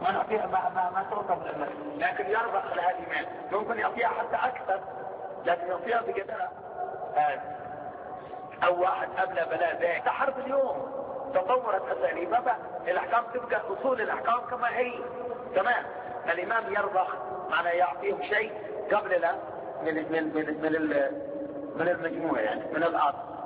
ما نعطيها ما تعطى من المال، لكن يربح لهذه المال، ممكن يعطيها حتى اكثر، لكن يعطيها بقدرها. او واحد ابلى بلاء ذاك تحرب اليوم، تطورت اساليبها، الاحكام تبقى اصول الاحكام كما هي تمام. الامام يربح معناه يعطيهم شيء قبل لا من المجموع، يعني من الاصل.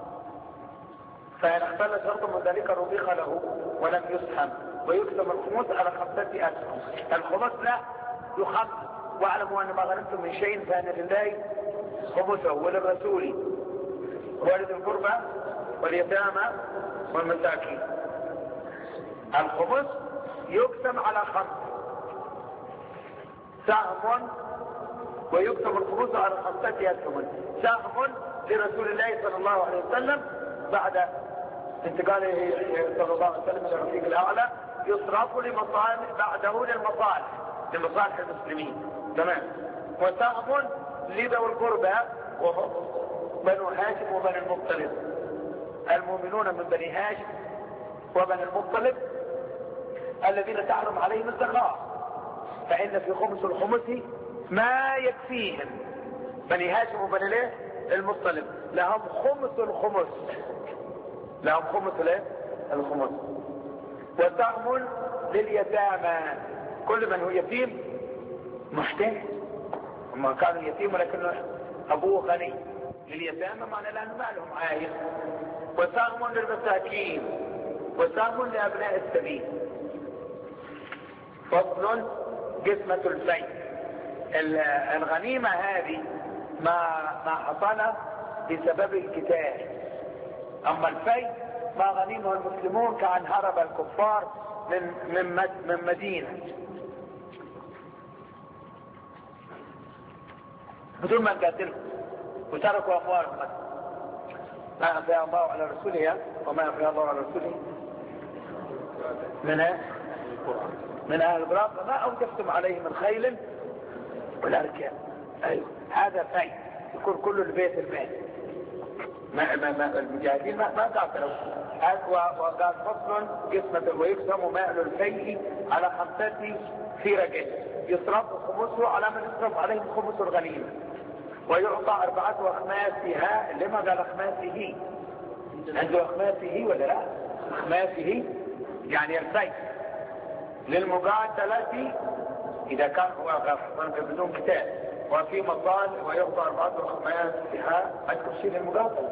فإن اختل شرط من ذلك رضيخ له ولم يسهم، ويقسم الخمس على 5 أسهم. الخمس لا يخمس، واعلموا أن ما غنمتم من شيء فأن لله خمسه وللرسول ولذي القربى واليتامى والمساكين. الخمس يقسم على 5 سهم، ويقسم الخمس على 5 أسهم. سهم لرسول الله صلى الله عليه وسلم بعد انتقاله صلى الله عليه وسلم الى الرفيق الاعلى، يصرف لمصالح بعده لمصالح المسلمين تمام. وسهم لذوي القربى وهم بنو هاشم وبني المطلب، المؤمنون من بني هاشم وبني المطلب الذين تحرم عليهم الزكاة، فإن في خمس الخمس ما يكفيهم. بني هاشم وبني المطلب لهم خمس الخمس، لهم خمس الخمس. وسهم لليتامى، كل من هو يتيم محتاج، هم كانوا يتيم ولكن ابوه غني، لليتامى معنى لانه ما لهم عائل. وسهم للمساكين، وسهم لابناء السبيل. فصل قسمة الفيء. الغنيمة هذه ما حصل بسبب القتال، اما الفيء ما غنيمه المسلمون كأن هرب الكفار من مدينة بدون ما نقاتلهم وتركوا اموالهم. ما افاء الله على رسوله وما افاء الله على رسوله من اهل القرى فما اوجفتم عليه من خيل ولا ركاب. ايوه هذا فيء، يكون كل البيت ما المجاهدين ما قاتلوا. وقال فصل قسمة ويقسم مال الفيء على 5 في رجل، يصرف خمسه على من يصرف عليهم خمس الغنيمة، ويعطى 4 أخماسها. لما قال أخماسه؟ عنده أخماسه ولا لا؟ أخماسه يعني الفيء للمقاتلة إذا كان هو غفر بدون قتال، وفي مصالح ويعطى 4 أخماسها. أذكر شيء للمقاتلة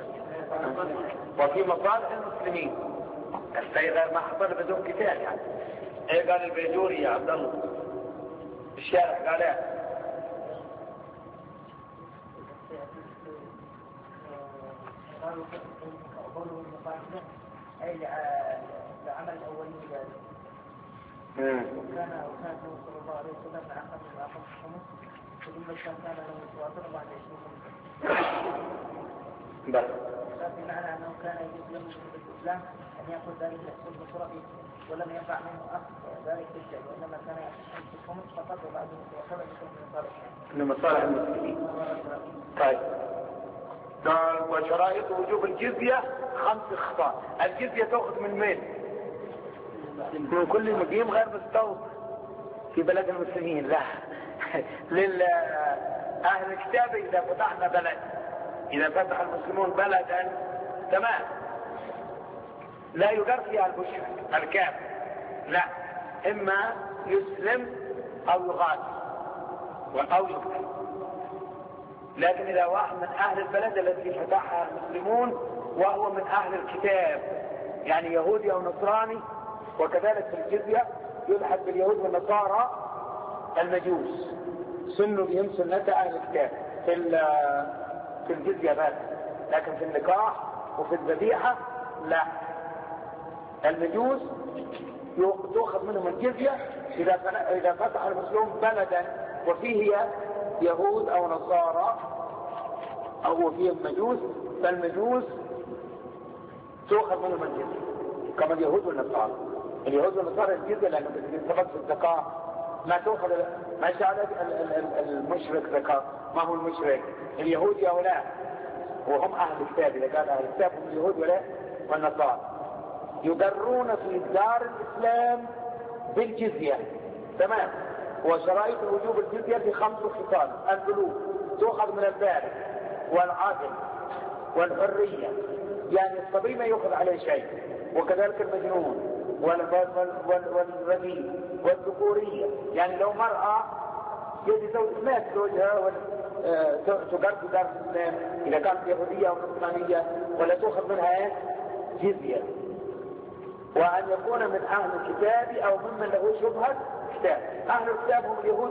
وفي مصالح المسلمين. الفيء غير ما حصل بدون قتال يعني. ايه قال البيجوري يا عبد الله الشارع قال ايه؟ قالوا المقاتلة اي العمل الاولي ذلك. وكان صلى الله عليه وسلم اخذ الخمس، ثم كان له مواطنة بعد 20 بس بمعنى انه كان يجوز له في الاسلام ان ياخذ ذلك الحكم بسرعه ولم ينفع منه اخذ ذلك بالشيء، وانما كان ياخذ الخمس فقط وبعده وكذا يكون من مصالح المسلمين. طيب قال وشرائط وجوب الجزية 5 خصال. الجزية تأخذ من مين؟ من كل مقيم غير مستوطن في بلد المسلمين. لا لأهل الكتاب إذا فتحنا بلد، إذا فتح المسلمون بلدا تمام لا يقر فيها المشرك الكافر، لا، إما يسلم أو يغادر أو يقتل. لكن إذا واحد من أهل البلد الذي فتحها المسلمون وهو من أهل الكتاب يعني يهودي أو نصراني، وكذلك في الجزية يلحق باليهود والنصارى المجوس، سنوا بهم سنة أهل الكتاب في الجزية بس، لكن في النكاح وفي الذبيحة لا. المجوس تأخذ منهم الجزية إذا فتح المسلمون بلدا وفيه يهود أو نصارى أو فيهم مجوس، فالمجوس تأخذ منهم الجزية كما اليهود والنصارى. اليهود والنصارى الجزية لأنه بيتفق في الزكاة ما تأخذ، ما شاء المشرك زكاة. ما هو المشرك؟ اليهود يا ولا وهم أهل الكتاب. إذا قال أهل الكتاب هم اليهود ولا والنصارى، يقرون في دار الإسلام بالجزية. تمام. وشرائط وجوب الجزية 5 خصال: البلوغ، تؤخذ من البالغ، والعقل، والحرية، يعني الصبي ما يؤخذ عليه شيء، وكذلك المجنون، والرجيم، والذكورية، يعني لو مرأة مات زوجها تقرض دار الإسلام إذا كانت يهودية أو نصرانية، ولا تؤخذ منها جزية. وأن يكون من أهل الكتاب أو ممن له شبهة كتاب. أهل الكتاب هم اليهود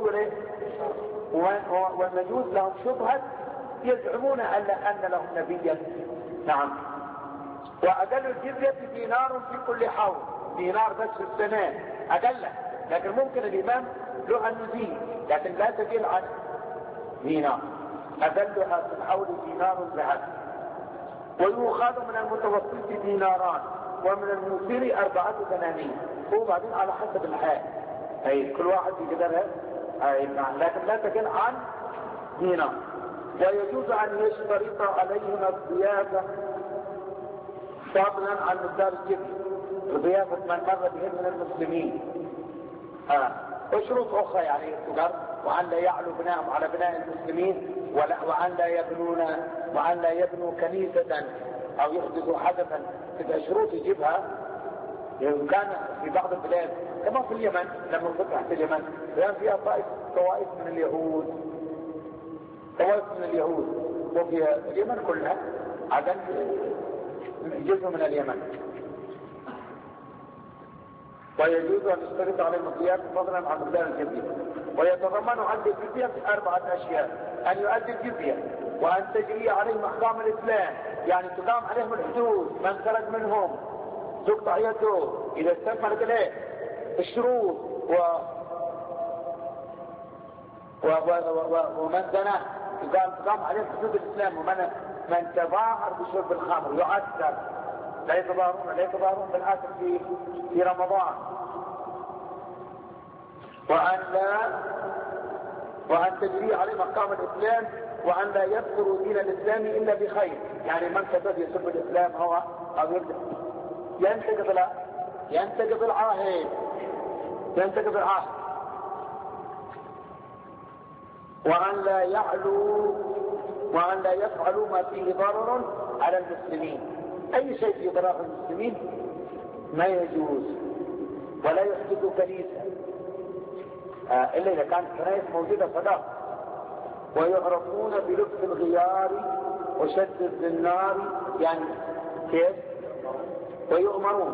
والمجوس لهم شبهة، يزعمون أن لهم نبيا. نعم. وأقل الجزية دينار في كل حول، دينار بس في السنة أقله، لكن ممكن الإمام له أن يزيد، لكن لا تزيد عن دينار. أقلها في الحول دينار ذهب. ويؤخذ من المتوسط ديناران، ومن الموسر 4 دنانير. هو بعدين على حسب الحال، أي كل واحد يقدرها، لكن لا تقل عن دينار. ويجوز أن يشترط عليهم الضيافة فضلا عن مقدار الجزية، ضيافة من مر بهم من المسلمين. وشروط أخرى يعني تقر، وأن لا يعلو بناءهم على بناء المسلمين، وأن لا يبنوا كنيسة أو يحدثوا حدثا. تبقى شروط يجيبها. كان في بعض البلاد كما في اليمن، لما فتحت اليمن كان فيها طوائف من اليهود، وفي اليمن كلها عدن جزء من اليمن. ويجوز أن يشترط عليهم الضيافة فضلا عن مقدار الجزية. ويتضمن عد الجزية 4 أشياء: أن يؤدي الجزية، وأن تجري عليهم أحكام الإسلام، يعني تقام عليهم الحدود، من سرق منهم تقطع يده إذا استكملت له الشروط، ومن زنى تقام عليهم حدود الإسلام، ومن تظاهر بشرب الخمر يعذب. لا يتظاهرون بالآثم في رمضان. وأن تجري عليهم أحكام الإسلام، وأن لا يذكروا دين الإسلام إلا بخير، يعني من كتب يسب الإسلام هو أو ينتقض العهد. وأن لا يفعلوا ما فيه ضرر على المسلمين. أي شيء في ضرر المسلمين ما يجوز. ولا يحدثوا كنيسة إلا إذا كانت كنائس موجودة صدق. ويعرفون بلبس الغيار وشد الزنار، يعني كيف؟ ويؤمرون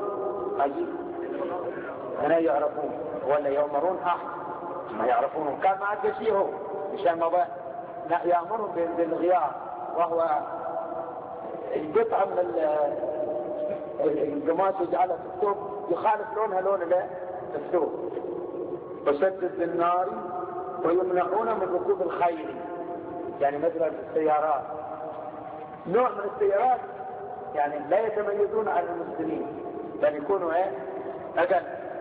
هنا يعرفون ولا يؤمرون ما يعرفون، كان ما عاد شيء هو مشان ما يأمرهم بالغيار، وهو القطعة من القماش يجعلها في الثوب يخالف لونها لون الثوب. وشد الزنار. ويمنعون من ركوب الخيل، يعني مثلا السيارات، نوع من السيارات يعني لا يتميزون عن المسلمين، بل يكونوا أقل.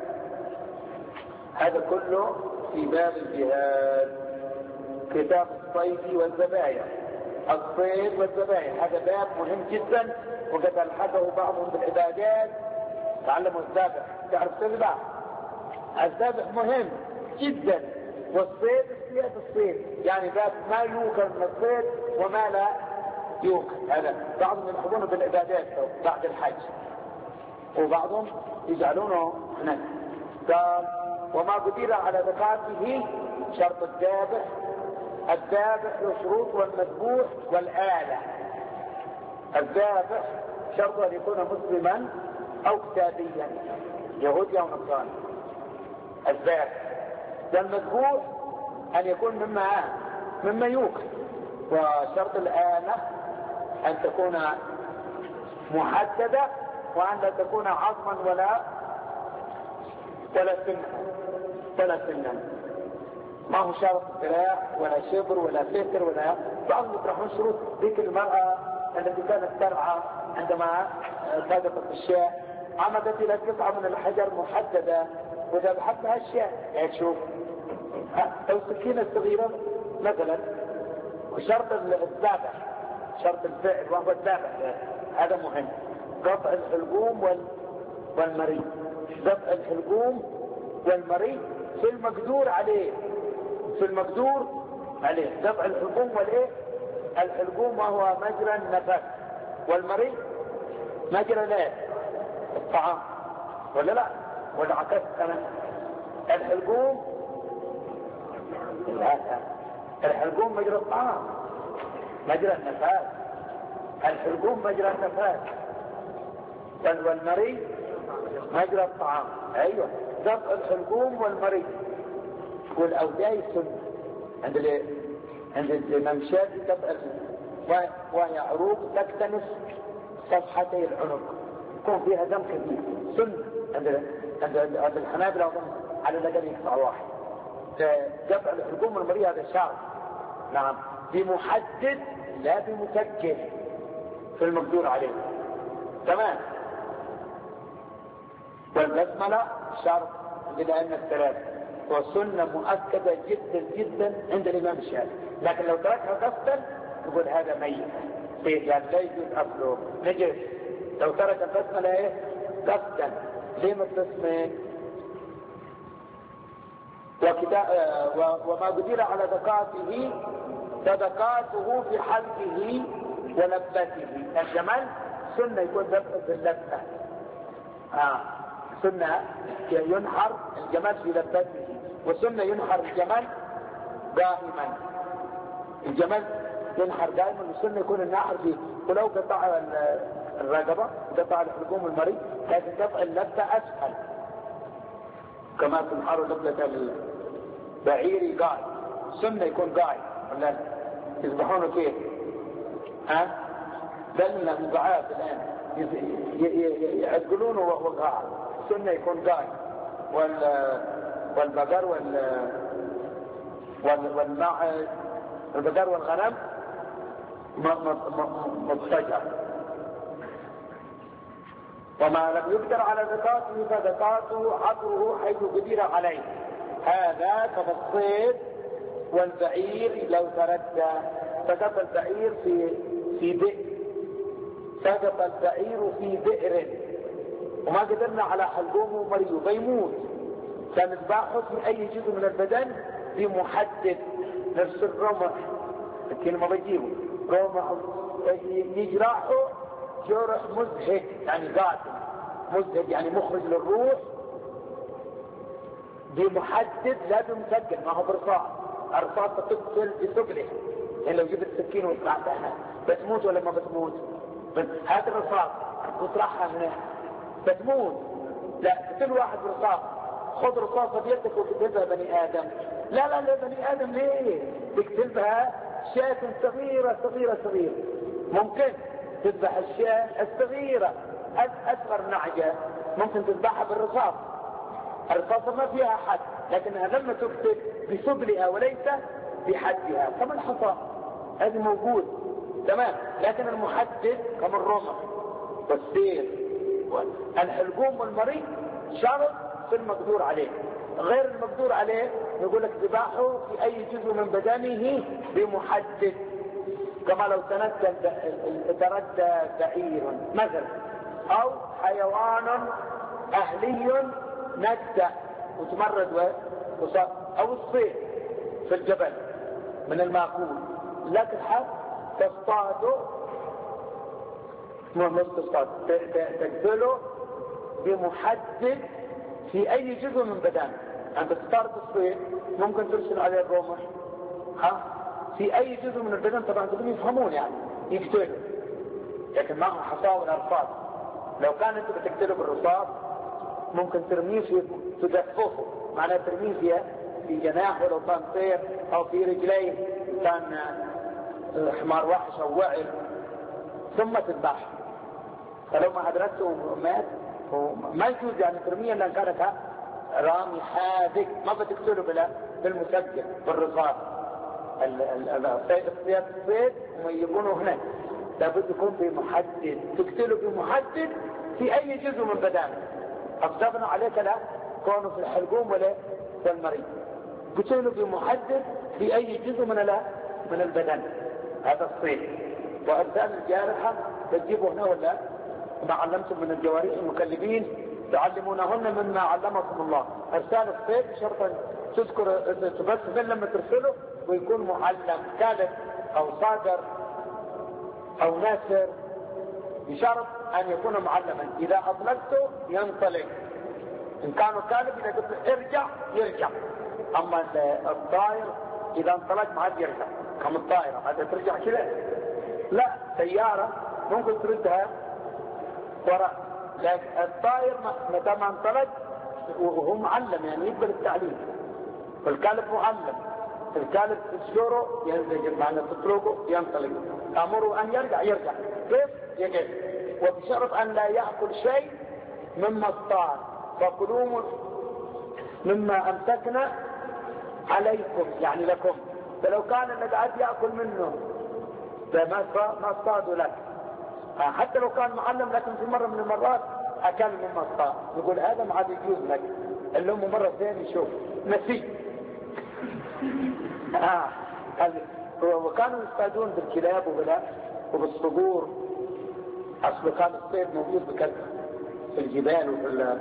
هذا كله في باب الجهاد. كتاب الصيد والذبائح. الصيد والذبائح هذا باب مهم جدا، وقد ألحقه بعضهم بالعبادات. تعلموا الذبح، تعرف تذبح. الذبح مهم جدا. والصيد الصيد يعني باب ما يوكل من الصيد وما لا يوكل. هذا بعضهم يلحقونه بالعبادات بعد الحج، وبعضهم يجعلونه هناك. قال: وما قدر على ذكاته شرط الذابح له شروط: والمذبوح والآلة. الذابح شرط أن يكون مسلما أو كتابيا، يهودي أو نصراني. الذابح. والمذبوح أن يكون مما يوكل. وشرط الآلة أن تكون محددة، وأن لا تكون عظما ولا سنا. ما هو شرط ذراع ولا شبر ولا فتر ولا بعضهم يطرحون شروط. ذيك المرأة التي كانت ترعى عندما سقطت الشاء عمدت إلى قطعة من الحجر محددة وذبحت بها الشاء، يعني تشوف أو سكينة صغيرة مثلا. وشرط الذبح شرط الفعل وهو الذبح، هذا مهم. قطع الحلقوم والمريء. قطع الحلقوم والمريء في المقدور عليه، في المقدور عليه. دفع الحلقوم والايه؟ الحلقوم وهو مجرى النفس، والمريء مجرى الايه؟ الطعام، ولا لا؟ ولا عكست انا؟ الحلقوم لا، الحلقوم مجرى الطعام، مجرى النفاس، الحلقوم مجرى النفاس، والمريء مجرى الطعام. ايوه، دفع الحلقوم والمريء والاوداع سنه عند الامام الشافعي. دفع وهي عروق تكتنس صفحتي العنق، يكون فيها دم كثير، سنه عند الحنابلة على الاقل يقطع واحد. دفع الحلقوم والمريء هذا شرط، نعم، بمحدد لا بمسكر في المقدور عليه. تمام. والبسملة شرط للأئمة الثلاثة، والسنة مؤكدة جدا جدا عند الإمام الشافعي، لكن لو تركها قصدا يقول هذا ميت، يعني لا يجوز أكله، نجس. لو ترك البسملة ايه قصدا، ليه ما تسمى؟ وما قدر على دقاته صدقاته في حلقه ولبته. الجمل سنة يكون دفع باللبة، سنة ينحر الجمل في لبته، وسنة ينحر الجمل قائما. الجمل ينحر دائما، والسنة يكون النحر فيه، ولو قطع الرقبة قطع الحلقوم المريء لكن دفع اللبة أسهل، كما تنحر لبة البعير قائم. سنة يكون قائم، ولا يذبحونه كيف؟ دلنا مضاعف الآن يعقلونه وهو قاعد. سنة يكون قائم، والبقر والماعز، البقر والغنم مضطجع. وما لم يقدر على زكاته فزكاته عطره حيث قدر عليه. هذا كالصيد والبعير لو تردى. سقط البعير في بئر، سقط البعير في بئر وما قدرنا على حلقومه ومريه بيموت، فنذبحه في اي جزء من البدن بمحدد. نفس الرمح، الكلمة بجيبه رمح يجرحه جرح مزهق، يعني قاتل مزهق، يعني مخرج للروح، بمحدد لا بمسجل، ما هو برصاص. الرصاص تقتل بثقله، يعني لو جبت سكين وطلعتها بتموت ولا ما بتموت؟ هات الرصاص وطرحها هنا بتموت. لا، تقتل واحد برصاص، خذ رصاصة بيدك وتقتلها بني آدم. لا بني آدم ليه؟ تقتلها شاة صغيرة صغيرة صغيرة. ممكن تذبح الشاة الصغيرة أصغر نعجة، ممكن تذبحها بالرصاص. الرصاصة ما فيها حد، لكنها لما تقتل بثقلها وليس بحدها، كما الحصى هذا موجود. تمام. لكن المحدد كما الرمح والسيف والحلقوم والمريء شرط في المقدور عليه. غير المقدور عليه يقول لك ذباحه في اي جزء من بدنه بمحدد، كما لو تردى بعير مثلا، او حيوان اهلي ندى وتمرد او الصيد في الجبل من المأكول، لكن حد تصطاده مش تصطاد، تقتله بمحدد في اي جزء من بدنه. انت تصطاد الصيد ممكن ترسل عليه الرمح في اي جزء من البدن، طبعا بدهم يفهمون يعني يقتله، لكن معه حصاه والارصاد. لو كان انت بتقتله بالرصاص ممكن ترميه في تدفقه، معناه ترميه في جناحه لو كان طير، او في رجليه كان حمار وحش او وعر، ثم تذبحه. فلو ما أدركته مات ما يجوز يعني ترميه، لأن كانت رامي حاذق، ما بتقتله بالمسجل بالرصاص. الصيد يكونوا هنا لابد يكون بمحدد، تقتله بمحدد في أي جزء من بدنه. أصدقنا عليك لا كونه في الحلقوم ولا والمريض، قتله بمحدد في أي جزء من البدن. هذا الصيد. وأبدان الجارحة تجيبه هنا ولا ما علمتم من الجوارح المكلبين تعلمونهن مما علمكم الله. ارسال الصيد شرطا تذكر بس لما ترسله ويكون معلم كالب او صادر او ناسر، بشرط ان يكون معلما. اذا اطلقته ينطلق، ان كانوا كالب اذا قلت ارجع يرجع. اما الطائر اذا انطلق ما عاد يرجع، كم الطائرة عاد ترجع كذا، لا سيارة ممكن تردها وراء، لكن الطائر متى ما انطلق وهو معلم يعني يقبل التعليم. فالكلب معلم، الكلب تسجره ينزل معنا تطلقه ينطلق، امره ان يرجع يرجع، كيف يقف، وبشرط ان لا يأكل شيء مما اصطاد، فكلوا مما امسكنا عليكم يعني لكم. فلو كان اللي قاعد يأكل منه ما اصطادوا لك، حتى لو كان معلم لكن في مرة من المرات اكل مما اصطاد، يقول هذا ما عاد يجوز لك، اللي هم مرة ثانية يشوف نسي. وكانوا يصطادون بالكلاب وبالصقور. اصل كان الصيد موجود بكثرة في الجبال وفي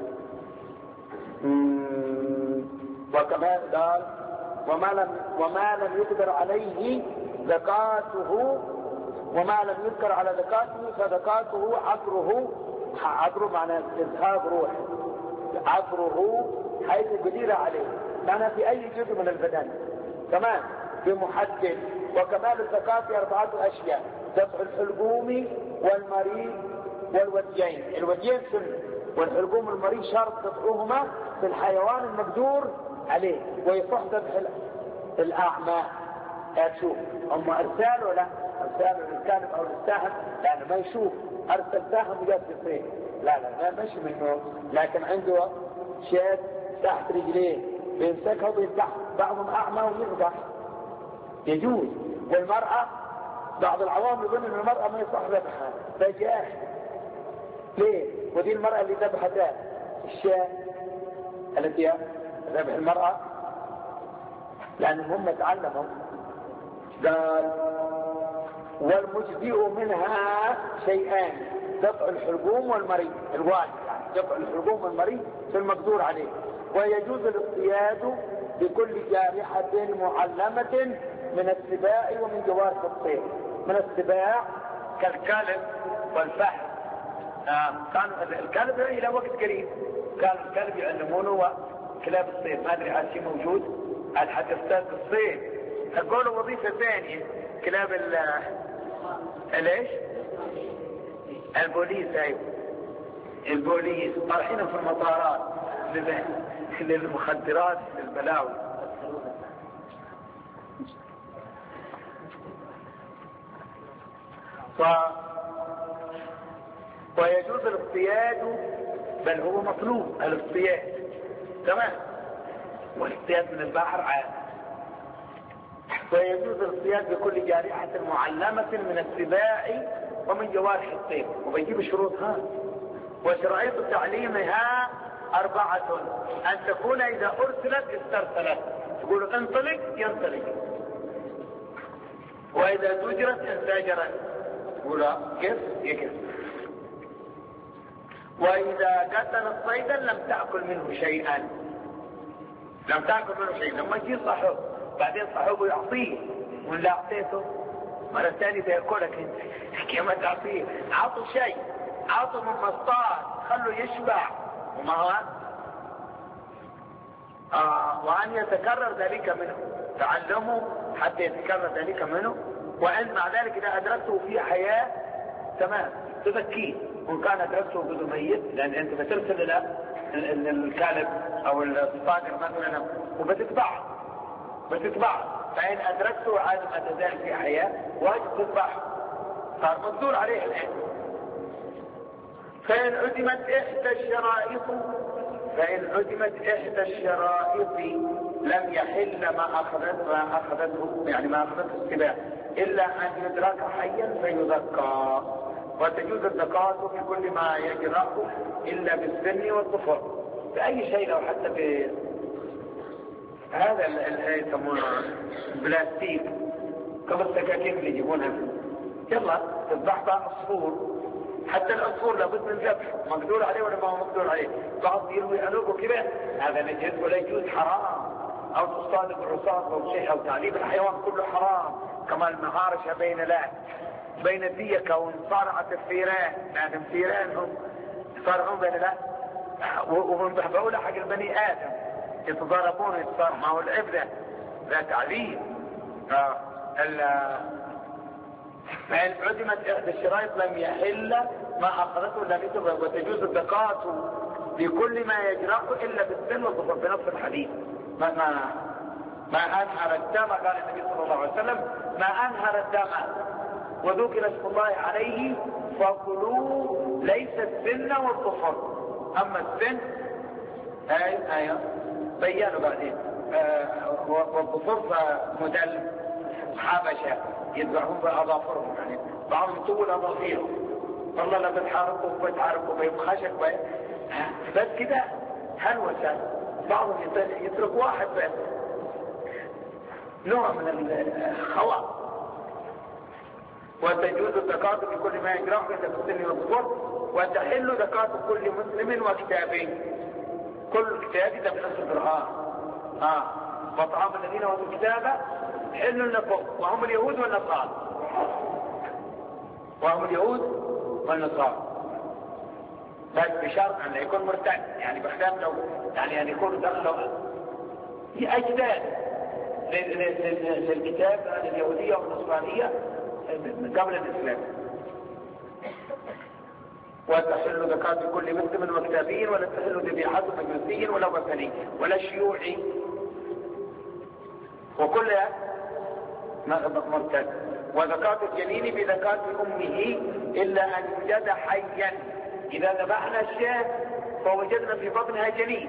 وكما قال وما لم يقدر عليه زكاته، وما لم يذكر على زكاته فزكاته عبره معنى اذهاب روح، عبره حيث قدر عليه، كان في اي جزء من البدن تمام بمحدد. وكمال الزكاة 4 أشياء: دفع الحلقوم والمريض والوديين. الوديين سنة، والحلقوم والمريض شرط دفعهما في الحيوان المقدور عليه، ويصح دفع الأعمى. أشوف أما أرسال ولا أرسال للكلب أو للساهم يعني ما يشوف، أرسل ساهم وجاب يصير لا ما مش منه، لكن عنده شيء تحت رجليه بيمسكها وبيذبح، بعضهم أعمى ويذبح يجوز. والمرأة بعض العوام يظن ان المرأة ما يصح ذبحها فجاء ليه؟ ودي المرأة اللي ذبحتها الشاة التي ذبح المرأة لأنهم هم تعلموا. قال والمجزئ منها شيئان: دفع الحلقوم والمريض، الواجب يعني دفع الحلقوم والمريض في المقدور عليه. ويجوز الاصطياد بكل جارحة معلمة من السباع ومن جوارح الطير. من السباع كالكلب والفحل، كان الكلب الى وقت قريب كان الكلب يعلمونه كلاب الصيد، ما ادري عاد شيء موجود عاد حتى استاذ الصيد اقول وظيفه ثانيه كلاب ليش؟ البوليس. ايوه البوليس طالعين في المطارات للمخدرات للبلاوي. ويجوز الاصطياد، بل هو مطلوب الاصطياد تمام، والاصطياد من البحر عاد. ويجوز الاصطياد بكل جارحة معلمة من السباع ومن جوارح الطير، وبيجيب شروطها. وشرائط تعليمها 4: أن تكون إذا أرسلت استرسلت، تقول انطلق ينطلق، وإذا زجرت انزجرت، تقول كيف يكف. وإذا قتل صيدا لم تأكل منه شيئا، لم تأكل منه شيئا. لما يجي صاحب بعدين صاحبه يعطيه، ولا أعطيته مرة ثانية بيأكلك انت كيف ما تعطيه. عطوا شيء، عطوا من مصطاد، خلوا يشبع، وما هو وأن يتكرر ذلك منه، تعلموا حتى يتكرر ذلك منه. وأن مع ذلك إذا أدركته في حياة تمام تذكيه، وإن كان أدركته بدون ميت، لأن أنت بترسل إلى الكلب أو الصادر مثلا وبتتبعه فإن أدركته عاد ما تزال في حياة واجب تتبعه، صار مقدور عليه الآن. فإن عدمت إحدى الشرائط لم يحل ما أخذته يعني ما أخذته السباع إلا أن يدرك حيا فيذكى. وتجوز الزكاة في كل ما يجرأ إلا بالسن والظفر، بأي شيء، لو حتى هذا اللي يسمونه بلاستيك كم السكاكين اللي يجيبونها، يلا تذبح بها عصفور حتى العصفور لابد من ذبح، مقدور عليه ولا ما هو مقدور عليه. بعض يروي أنوبه كذا هذا نجس ولا يجوز، حرام. أو تصطاد بالرصاص أو شيء، أو تعذيب الحيوان كله حرام. كما المهارشة بين الديكة ومصارعة الثيران، لأن الثيران هم يصارعون بين لا، وهم بقولها حق البني آدم يتضاربون ويتصارعون، ما هو العبرة لا تعذيب. فإن عدمت إحدى الشرائط لم يحل ما أخذته لم يتبع، وتجوز الزكاة بكل ما يجرح إلا بالسن والظفر بنص الحديث. ما أنهر الدم، قال النبي صلى الله عليه وسلم ما أنهر الدم وذكر اسم الله عليه فكلوا، ليس السن والظفر. أما السن أيوة بيانوا بعدين، والظفر فمدل حبشة يذبحون بأظافرهم، يعني بعضهم طول أظافيرهم، والله لا بتحاربوا بهم خشب بس كده هلوسة. بعضهم يترك واحد بس، نوع من الخواء. وتجوز الزكاة بكل ما يجرح إلا بالسن والظفر، وتحل زكاة كل مسلم وكتابه. كل كتاب ده بنفس القرآن. وطعام الذين اوتوا الكتاب حل لكم وهم اليهود والنصارى، بس بشرط ان يكون مرتد، يعني بخلاف لو يعني ان يكون دخلوا اجداد للكتاب اليهودية والنصرانية قبل الاسلام. وتحل زكاة كل مسلم وكتابي، ولا تحل ذبيحة مجوسي ولا وثني ولا شيوعي، وكل مرتد. وزكاة الجنين بزكاة أمه إلا أن يوجد حيا. إذا ذبحنا الشاة فوجدنا في بطنها جنين،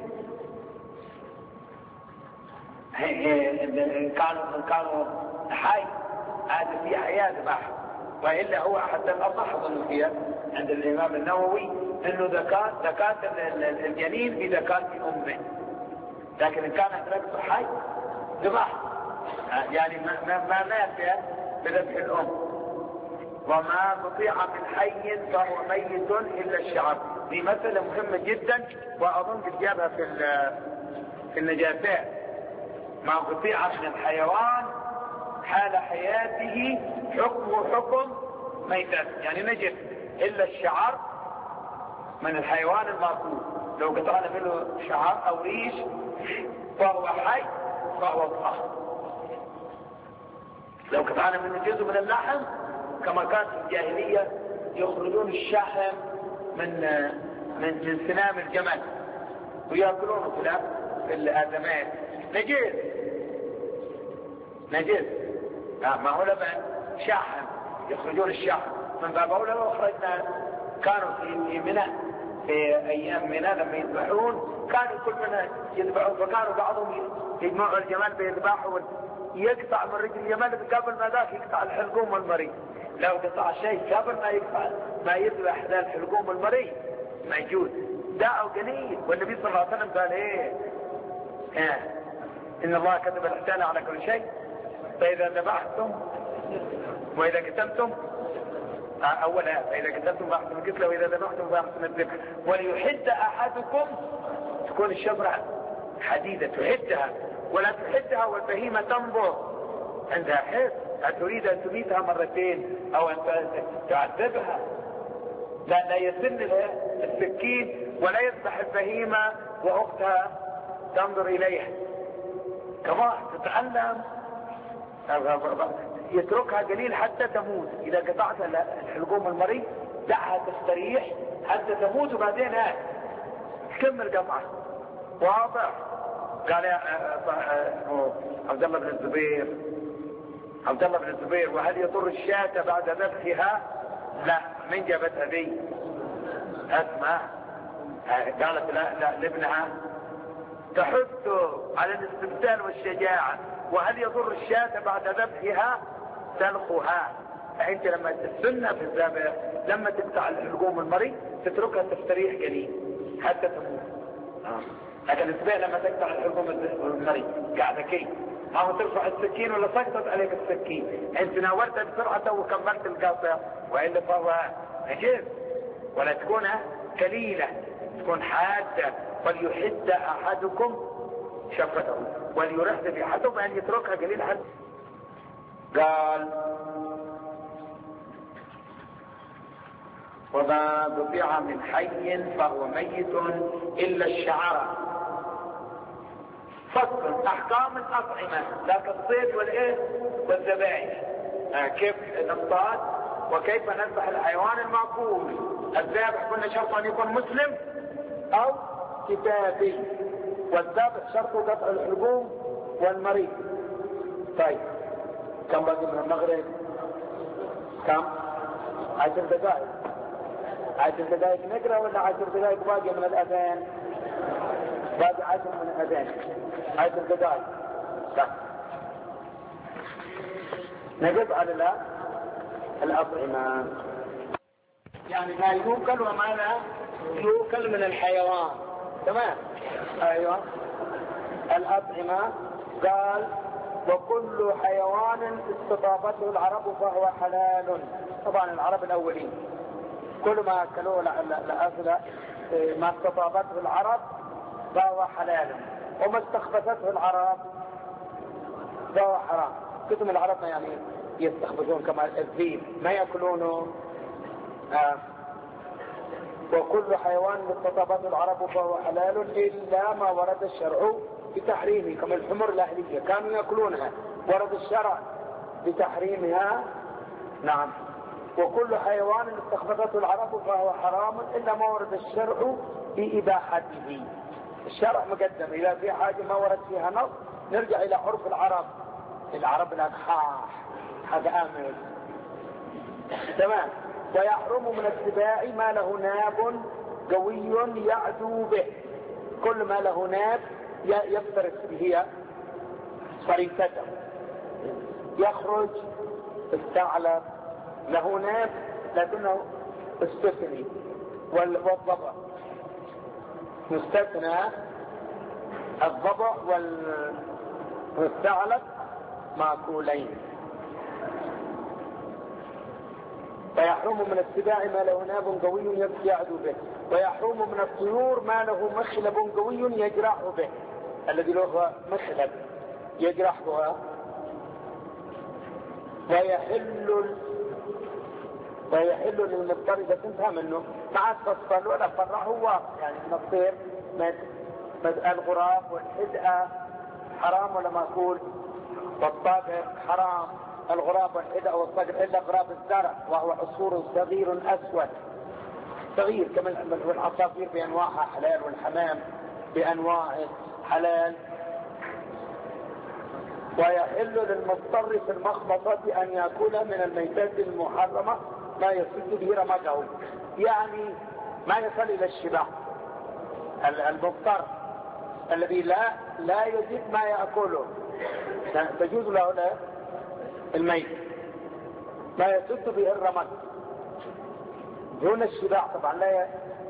كانوا حي هذا في حياة ذبح، وإلا هو حتى الأصح ظن فيها عند الإمام النووي أنه زكاة الجنين بزكاة أمه، لكن إن كان أدركته حي ذبح، يعني ما مات بذبح الأم. وما قطيع من حي فهو ميت إلا الشعر. دي مسألة مهمة جدا، وأظن تجابها في النجاسات. ما قطيع من الحيوان حال حياته حكم ميتات، يعني نجس، إلا الشعر من الحيوان المأكول. لو قطعنا منه شعر أو ريش فهو حي فهو طاهر. لو قطعنا منه جزء من اللحم كما كان في الجاهلية يخرجون الشحم من سنام الجمل ويأكلونه في الآدمات، نجس. ما هو لبن شحم، يخرجون الشحم من باب أولى. لو أخرجنا كانوا في منى في أيام منى لما يذبحون كانوا كل منى يذبحون، فكانوا بعضهم يجمعوا الجمال بيذبحوا يقطع من رجل الجمال قبل ما ذاك يقطع الحلقوم والمريء. لو قطع شيء قبل ما يذبح ذا الحلقوم والمريء ما يجوز، ده أو قليل. والنبي صلى الله عليه وسلم قال إن الله كتب الإحسان على كل شيء، فإذا ذبحتم وإذا قتلتم أولا، فإذا قتلتم فأحسنوا القتل وإذا ذبحتم فأحسنوا الذبح. وليحد أحدكم، تكون الشبرة حديدة تحدها، ولا تحدها والبهيمة تنظر عندها حس، أتريد أن تميتها مرتين أو أن تعذبها. لا يسن السكين ولا يذبح البهيمة وأختها تنظر إليها، كما تتعلم يتركها قليل حتى تموت. إذا قطعت الحلقوم المريء دعها تستريح حتى تموت وبعدين تكمل قطعه. واضح؟ قال يا عبد الله بن الزبير وهل يضر الشاة بعد ذبحها؟ لا. من جابتها ذي؟ أسمع. قالت لا لابنها تحث على الاستبدال والشجاعة. وهل يضر الشاة بعد ذبحها؟ تلخها. فانت لما السنة في الذبح لما تقطع الحلقوم المريء تتركها تستريح قليل حتى تموت. لكن الزبير لما تقطع الحلقوم المريء قاعدة كي ما هو ترفع السكين ولا سقطت عليك السكين، انت ناولتها بسرعة وكملت القطع، وإلا فهو نجيب، ولا تكون كليلة، تكون حادة. وليحد احدكم شفته وليرحد في احدكم ان يتركها قليل حد. قال وما ذبح من حي فهو ميت الا الشعر. فصل احكام الاطعمة، ذاك الصيد والايه والذبائح، كيف نصطاد وكيف نذبح الحيوان المأكول. الذابح قلنا شرط ان يكون مسلم او كتابي، والذابح شرطه قطع الحبوب والمريض. طيب كم باقي من المغرب؟ كم؟ 10 دقائق. 10 دقائق نقرأ ولا 10 دقائق باقي من الأذان؟ باقي 10 من الأذان، 10 دقائق. طيب نقف على الأطعمة، يعني ما يوكل وما لا يوكل من الحيوان. تمام؟ ايوه. الأطعمة قال وكل حيوان استضافته العرب فهو حلال. طبعا العرب الأولين كل ما أكلوه ما استضافته العرب فهو حلال، وما استخبثته العرب فهو حرام. كتم العرب يعني يستخبثون كما الذيب ما يأكلونه. وكل حيوان استضافته العرب فهو حلال إلا ما ورد الشرع بتحريمه، كما الحمر الأهلية كانوا يأكلونها، ورد الشرع بتحريمها. نعم. وكل حيوان استخبثته العرب فهو حرام إلا ما ورد الشرع بإباحته. الشرع مقدم، إذا في حاجة ما ورد فيها نص نرجع إلى عرف العرب. العرب الأكحاح هذا آمن. تمام. ويحرم من السباع ما له ناب قوي يعدو به. كل ما له ناب يفترس به فريسته. يخرج الثعلب له ناب لكنه استثني، والضبع مستثنى. الضبع والثعلب ماكولين. ويحرم من السباع ما له ناب قوي يعدو به. ويحرم من الطيور ما له مخلب قوي يجرح به. الذي له مخلب يجرح بها. ويحل للمضطر، بس انتهى منه ما عاد فصل ولا فرع، هو يعني من الطير الغراب والحدقة حرام ولا مأكول، والطائر حرام. الغراب والحدقة والصقر إلا غراب الزرع وهو عصفور صغير أسود صغير، كما والعصافير بأنواعها حلال، والحمام بأنواع حلال. ويحل للمضطر في المخبطة أن يأكل من الميتات المحرمة ما يسد به رمقه، يعني ما يصل إلى الشبع. المضطر الذي لا يجد ما يأكله تجوز له الميت ما يسد به الرمق دون الشبع طبعا. لا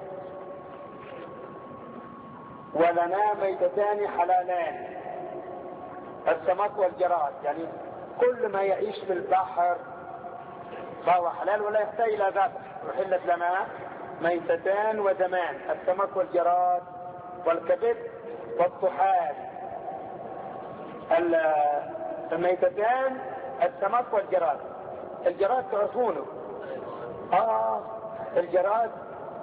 ولنا ميتتان حلالان، السمك والجراد، يعني كل ما يعيش في البحر فهو حلال ولا يحتاج الى ذبح. وحلت لنا ميتتان ودمان، السمك والجراد والكبد والطحال. الميتتان السمك والجراد. الجراد تعرفونه؟ الجراد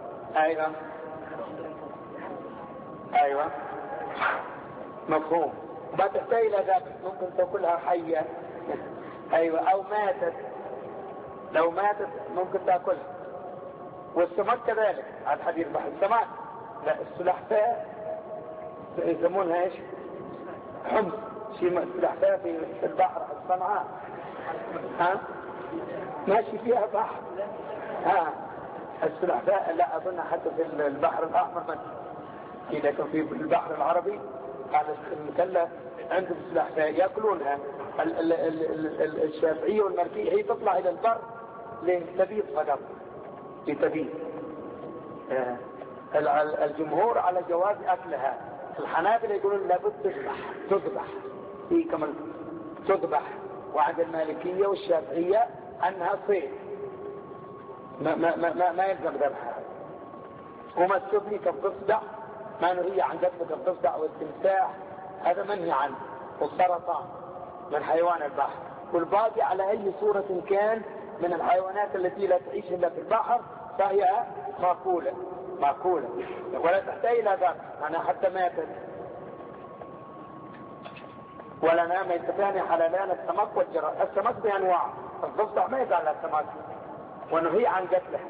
ايوه مفهوم. ما تحتاج الى ذبح، ممكن تاكلها حيه. ايوه، او ماتت، لو ماتت ممكن تاكلها. والسمك كذلك على حديث البحر. السمك لا، السلحفاة يسمونها ايش؟ حمص. شيء السلحفاة في البحر الصنعاء ماشي فيها بحر. السلحفاة لا اظن حتى في البحر الاحمر، لكن في البحر العربي على المكلة عندهم السلحفاة يأكلونها. الشافعية والمالكية هي تطلع إلى البر لتبيض فقط، لتبيض. الجمهور على جواز أكلها. الحنابلة يقولون لابد تذبح هي كمان تذبح. وعند المالكية والشافعية أنها صيد. ما يلزم ذبحها. وما السبني كالضفدع ما نهي عن ذبح الضفدع والتمساح هذا منهي عنه، والسرطان من حيوان البحر، والباقي على أي صورة كان من الحيوانات التي لا تعيش إلا في البحر فهي مأكولة ولا تحتاج إلى ذبح، معناها حتى ماتت. ولنا ميتتان حلالان السمك والجراد. السمك بأنواع، الضفدع ما يزال السمك ونهي عن قتله.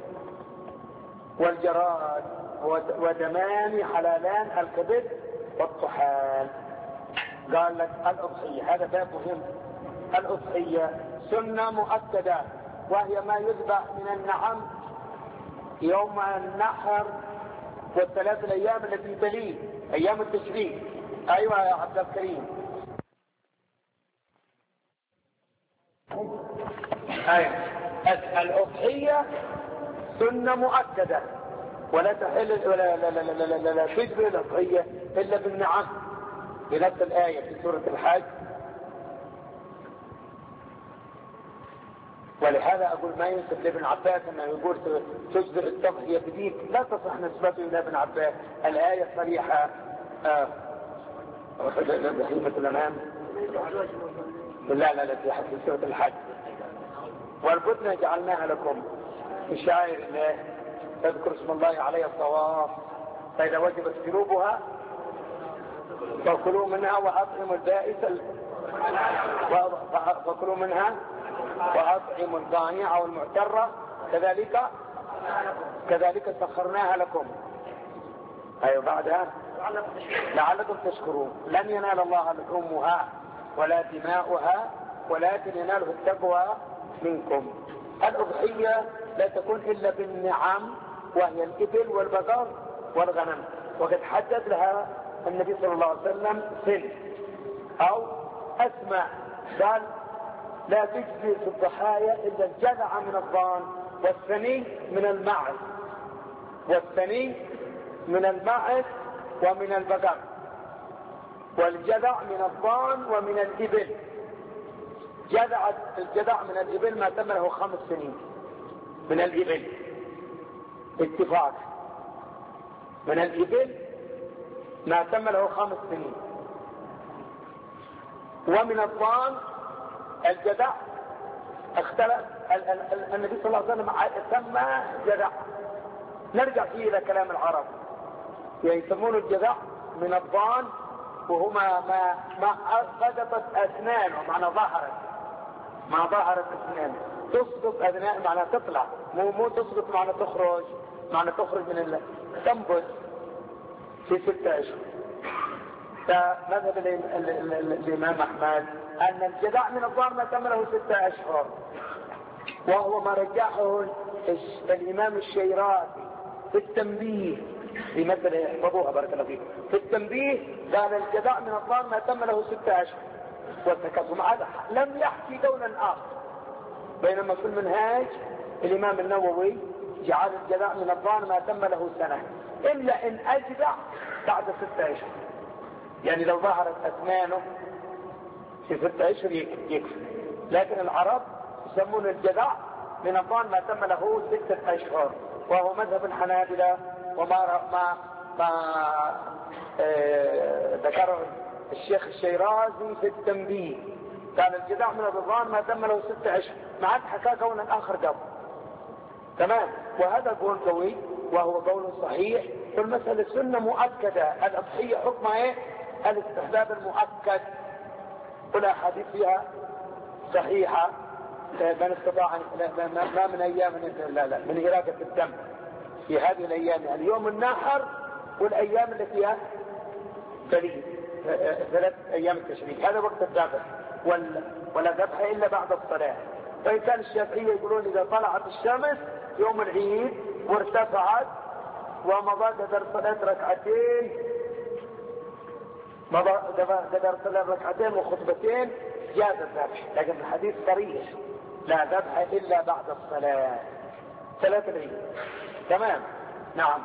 والجراد ودمان حلالان الكبد والطحال. قال لك الأضحية، هذا باب مهم. الأضحية سنة مؤكدة، وهي ما يذبح من النعم يوم النحر والثلاث الأيام التي تليه أيام التشريق. أيوة يا عبد الكريم. أيوة. الأضحية سنة مؤكدة ولا تحل ولا تجبر الأضحية إلا بالنعم بنفس الآية في سورة الحج. ولهذا أقول ما ينسب لابن عباس أنه يقول تجبر التضحية بديك، لا تصح نسبته إلى ابن عباس. الآية صريحة. بهيمة الأنعام لا في سورة الحج. والبدن جعلناها لكم من شعائر الله تذكر اسم الله عليها الصواف، فإذا وجبت جنوبها فكلوا منها وأطعموا البائس فكلوا منها وأطعموا القانع والمعترة كذلك سخرناها لكم. أيوة بعدها لعلكم تشكرون. لن ينال الله لحومها ولا دماؤها ولكن يناله التقوى منكم. الأضحية لا تكون إلا بالنعم وهي الإبل والبقر والغنم، وقد حدد لها النبي صلى الله عليه وسلم سن أو أسماء. قال لا تجزي في الضحايا إلا الجذع من الضان والثني من المعز ومن البقر، والجذع من الضان ومن الإبل. الجذع من الإبل ما تم له 5 سنين من الإبل اتفاق، من الإبل ما تم له 5 سنين. ومن الضان الجذع اختلف النبي صلى الله عليه وسلم سمى جذع. نرجع فيه إلى كلام العرب، يعني يسمون الجذع من الضان وهما ما سقطت أسنانه، معنى ظهرت أسنانه. تسقط أسنان معنى تطلع، مو تسقط معنى تخرج، معنى تخرج من تنبت في 6 أشهر. فمذهب الإمام أحمد أن الجذع من الضان ما تم له 6 أشهر، وهو ما رجحه الإمام الشيرازي في التنبيه في مثل يحفظوها بارك الله فيكم. في التنبيه قال الجذع من الضان ما تم له 6 أشهر والتكظم. لم يحكي قولا آخر، بينما في المنهاج الإمام النووي جعل الجذع من الضان ما تم له 1 سنة إلا إن أجدع بعد 6 أشهر. يعني لو ظهرت أسنانه في 6 أشهر يكفي. لكن العرب يسمون الجذع من الضان ما تم له 6 أشهر، وهو مذهب الحنابلة وما ذكره الشيخ الشيرازي في التنبيه. قال الجذع من الضان ما تم له 6 أشهر، ما عاد حكى قولا آخر قبل. تمام. وهذا قول قوي وهو قول صحيح. والمسألة سنة مؤكدة. الأضحية حكمها ايه؟ الاستحباب المؤكد، والأحاديث فيها صحيحة. من استطاع ما من أيام من إراقة الدم في هذه الأيام، يعني يوم النحر والأيام التي تليه 3 أيام التشريق، هذا وقت الذبح. ولا ذبح إلا بعد الصلاة. فإن كان الشافعية يقولون إذا طلعت الشمس يوم العيد وارتفعت ومضى قدر صلاة ركعتين وخطبتين جاز الذبح. لكن الحديث صريح لا ذبح إلا بعد الصلاة 3 العيد. تمام. نعم.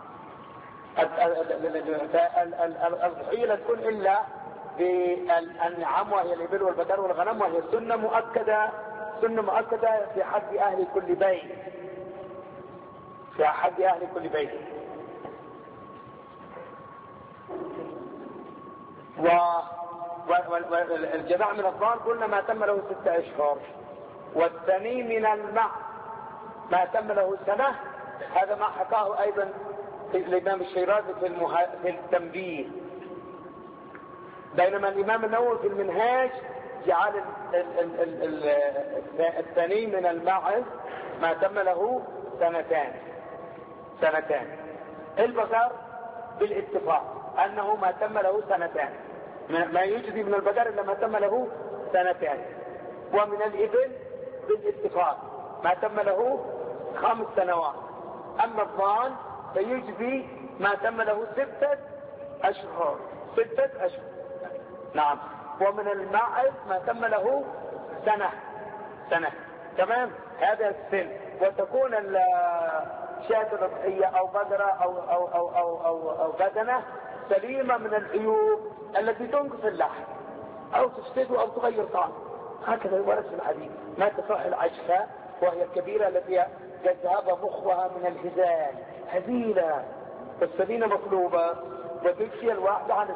الضحية لا تكون إلا بالنعم وهي الإبل والبقر والغنم، وهي سنة مؤكدة في حق أهل كل بيت. في حد أهل كل بيت. والجذع من الضان قلنا ما تم له 6 أشهر. والثني من المعز ما تم له سنة. هذا ما حكاه أيضا الإمام الشيرازي في التنبيه. بينما الإمام النووي في المنهاج جعل الثني من المعز ما تم له سنتان. البقر بالاتفاق أنه ما تم له 2 سنين، ما يجزي من البقر إلا ما تم له 2 سنين. ومن الإبل بالاتفاق ما تم له 5 سنوات. أما الضان فيجزي ما تم له 6 أشهر. 6 أشهر. نعم. ومن الماعز ما تم له سنة. تمام. هذا السن. وتكون شاة الأضحية أو بقرة أو بدنة سليمة من العيوب التي تنقص اللحم أو تفسده أو تغير طعم. هكذا ورد في الحديث. ما تصح العجفة وهي الكبيرة التي قد ذهب مخها من الهزال هزيلة، والسمينة مطلوبة، وتجزي الواحدة عن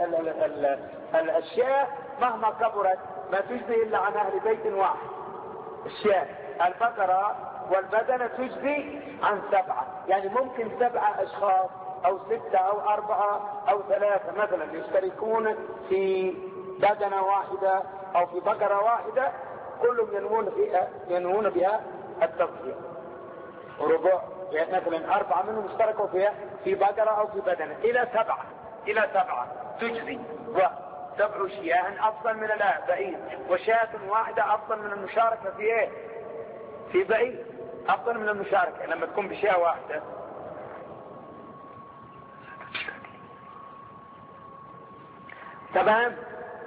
الشاة مهما كبرت ما تجزي إلا عن أهل بيت واحد. الشاة البقرة والبدنة تجزي عن 7، يعني ممكن 7 أشخاص أو 6 أو 4 أو 3 مثلا يشتركون في بدنة واحدة أو في بقرة واحدة، كلهم ينوون بها التضحية. ربع يعني مثلا 4 منهم اشتركوا في بقرة أو في بدنة إلى 7 تجزي. و7 شياه أفضل من بعيد، وشاة واحدة أفضل من المشاركة في بعيد، أفضل من المشاركة لما تكون بشاة واحدة. تمام.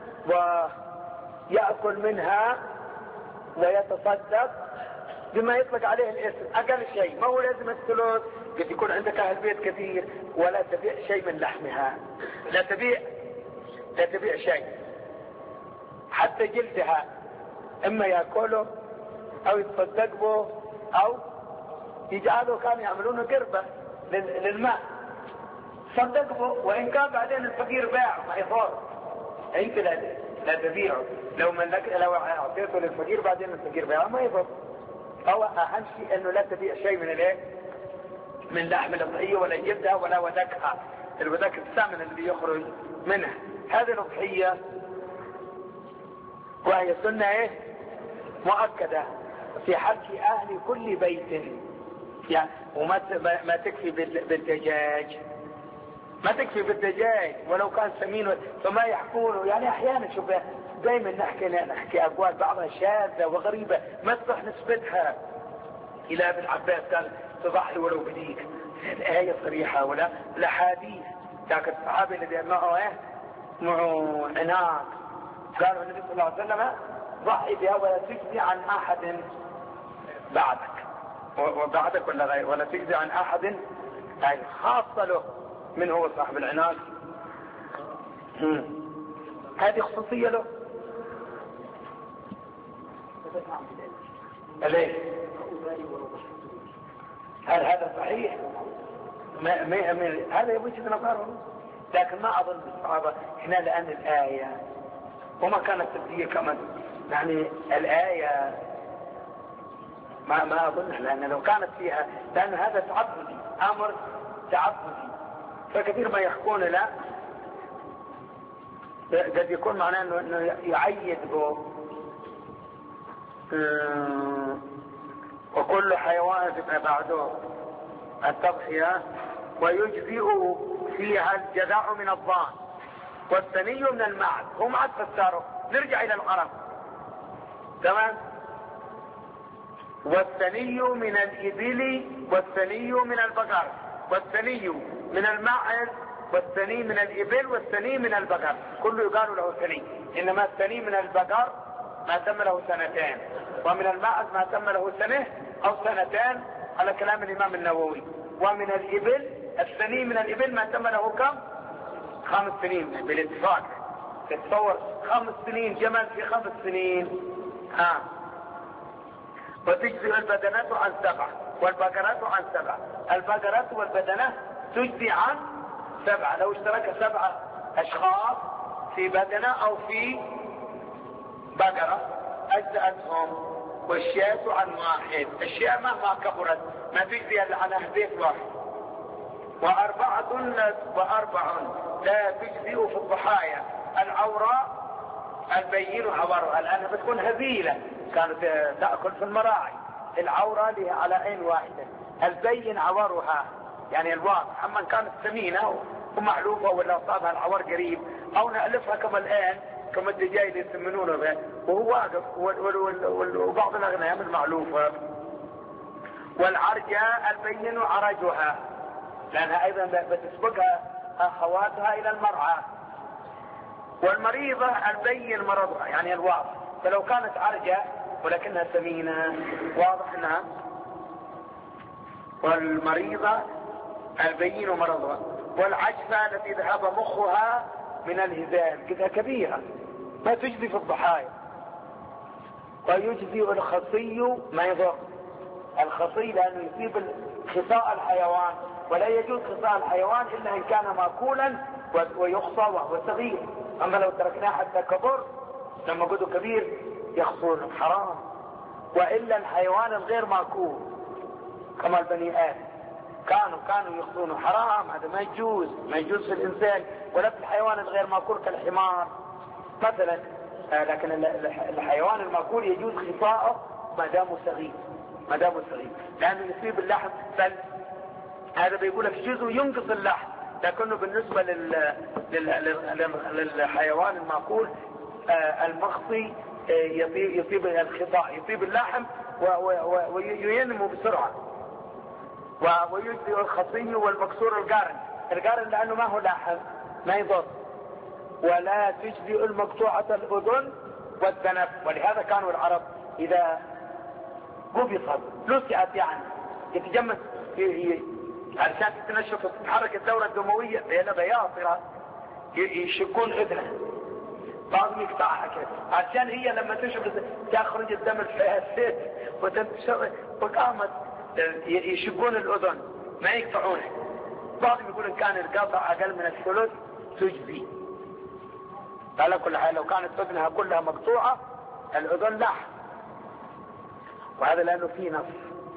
ويأكل منها ويتصدق بما يطلق عليه الاسم. أقل شيء ما هو لازم الثلث، قد يكون عندك أهل بيت كثير، ولا تبيع شيء من لحمها، لا تبيع شيء حتى جلدها، إما يأكله أو يتصدق به أو يجعله. كانوا يعملونه قربة للماء، صدق به، وإن كان بعدين الفقير باعه ما يضر، أنت لا تبيعه. لو أعطيته للفقير بعدين الفقير باعه ما يضر. هو أهم شيء أنه لا تبيع شيء من لحم الأضحية، ولا جلدها ولا ودكها، الودك الثامن اللي يخرج منها. هذه الأضحية وهي سنة مؤكدة في حق أهل كل بيت، يعني وما تكفي بالدجاج، ما تكفي بالدجاج ولو كان سمين. فما يحكونه يعني أحيانا شوف دائما نحكي أقوال بعضها شاذة وغريبة ما تصح نسبتها إلى ابن عباس قال تضحي ولو بديك. الآية صريحة ولا الأحاديث ذاك الصحابي الذي معه عناق قالوا النبي صلى الله عليه وسلم ضحي بها ولا تجزي عن أحد بعدك وبعدك ولا غير، ولا تجزي عن أحد يعني خاصة له من هو صاحب العناق. هذه خصوصية له. ليه؟ هل هذا صحيح؟ هذا وجهة نظره، لكن ما أظن الصحابة هنا لأن الآية وما كانت تبدية كمان، يعني الآية ما أظنها، لأن لو كانت فيها، لأن هذا تعبدي، أمر تعبدي، فكثير ما يحكون لا قد يكون معناه أنه يعيد به وكل حيوان فيما بعده التضحية، ويجزئ فيها الجذع من الضان والثني من المعز. هم عد فسروا، نرجع إلى العرب. تمام. والثني من الإبل والثني من البقر والثني من المعز والثني من الإبل والثني من البقر، كله يقال له ثني. إنما الثني من البقر ما تم له 2 ومن المعز ما تم له 1 أو 2 على كلام الإمام النووي. ومن الإبل الثني من الإبل ما تم له كم؟ 5 سنين بالاتفاق. تتصور 5 سنين جمل في 5 سنين. وتجزئ البدنات عن 7. والبقرة عن 7. البقرة والبدنة تجزي عن 7. لو اشترك 7 أشخاص في بدنة أو في بقرة أجزأتهم. والشاة عن 1. الشاة مهما كبرت ما تجزي إلا عن بيت واحد. وأربع لا تجزئ في الضحايا: العوراء البين عورها، لأنها بتكون هزيلة كانت تأكل في المراعي. العورة لها على عين واحدة، البين عورها يعني الواضح. أما كانت سمينة ومعلوفة ولا أصابها العور قريب أو نألفها كما الآن كما الدجاج اللي يسمنونه به وهو واقف، وبعض الأغنام المعلوفة. والعرجة البين عرجها، لأنها أيضا بتسبقها أخواتها إلى المرعى. والمريضة البين مرضها يعني الواضح، فلو كانت عرجة ولكنها سمينة واضح انها. والمريضة البين مرضها. والعجفة التي ذهب مخها من الهزال، كذا كبيرة ما تجزي في الضحايا. ويجزي الخصي ما يضر. الخصي لأنه يصيب خصاء الحيوان، ولا يجوز خصاء الحيوان إلا إن كان مأكولا ويخصى وهو صغير. أما لو تركناه حتى كبر لما قدوا كبير يخصون حرام. وإلا الحيوان الغير مأكول كما البني آدم كانوا يخصون حرام، هذا ما يجوز في الإنسان ولا في الحيوان الغير مأكول كالحمار مثلا. لكن الحيوان المأكول يجوز خصاءه ما دامه صغير لأنه يصيب اللحم. بل هذا بيقول في جزء ينقص اللحم، لكنه بالنسبة للحيوان المأكول المخصي يصيب الخصاء، يصيب اللحم وينمو بسرعة. ويجزي الخصي والمكسور القارن لأنه ما هو لحم ما يضر. ولا تجزي المقطوعة الأذن والذنب. ولهذا كانوا العرب إذا قبضت لسعت يعني يتجمد علشان تتنشف تتحرك الدورة الدموية لأنها بياطرة يشقون إذنها، بعضهم يقطعها كده عشان هي لما تشرب تخرج الدم الفاسد وتنتشر. وقامت يشقون الأذن ما يقطعونها. بعضهم يقول إن كان القطع أقل من الثلث تجزي. على كل حال لو كانت أذنها كلها مقطوعة الأذن لحم، وهذا لأنه فيه نص.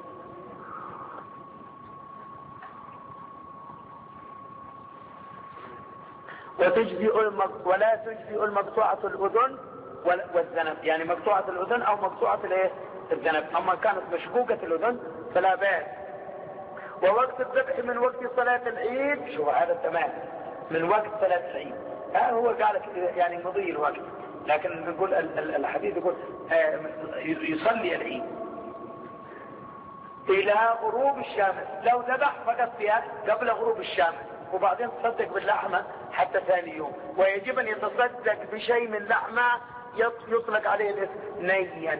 ولا تجزئ المقطوعة الأذن والذنب، يعني مقطوعة الأذن أو مقطوعة الذنب. أما كانت مشقوقة الأذن فلا بأس. ووقت الذبح من وقت صلاة العيد، شو هذا تمام من وقت صلاة العيد. هو قال يعني مضي الوقت، لكن نقول الحديث يقول يصلي العيد إلى غروب الشمس. لو ذبح فقط فيها قبل غروب الشمس وبعدين تصدق باللحمة حتى ثاني يوم. ويجب أن يتصدق بشيء من لحمة يطلق عليه الاسم نيا،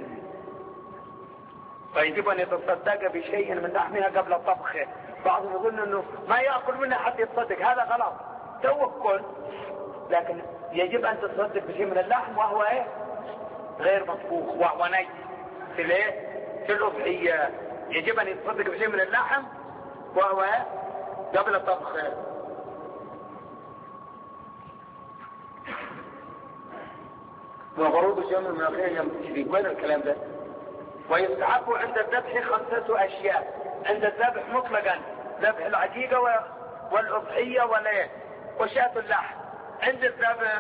فيجب أن يتصدق بشيء من لحمها قبل طبخه. بعضهم يظن أنه ما يأكل منها حتى يتصدق، هذا غلط توكل. لكن يجب أن تتصدق بشيء من اللحم وهو غير مطبوخ وهو ني في الأضحية. يجب أن يتصدق بشيء من اللحم وهو قبل طبخه. وغروب الشمس من الخير يوم التشريق. وين الكلام ده؟ ويستحب عند الذبح 5 أشياء. عند الذبح مطلقا ذبح العقيقة والأضحية وشاة اللحم. عند الذبح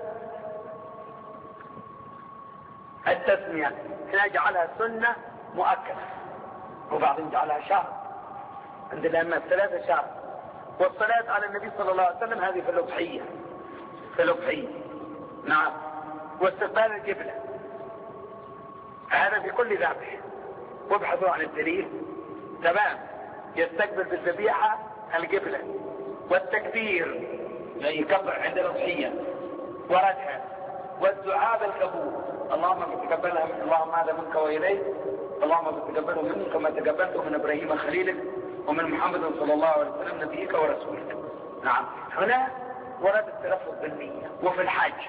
التسمية، احنا جعلها سنة مؤكدة وبعضهم جعلها شهر، عند الأئمة 3 شهر. والصلاة على النبي صلى الله عليه وسلم هذه في الأضحية نعم. واستقبال القبلة هذا في كل ذبح، وابحثوا عن الدليل تمام. يستقبل بالذبيحة القبلة. والتكبير يعني يكبر عند الأضحية وردها. والدعاء بالقبول، اللهم تقبلها اللهم هذا منك وإليك، اللهم تقبله منك كما تقبلته من إبراهيم خليلك ومن محمد صلى الله عليه وسلم نبيك ورسولك. نعم. هنا ورد التلفظ بالنية. وفي الحج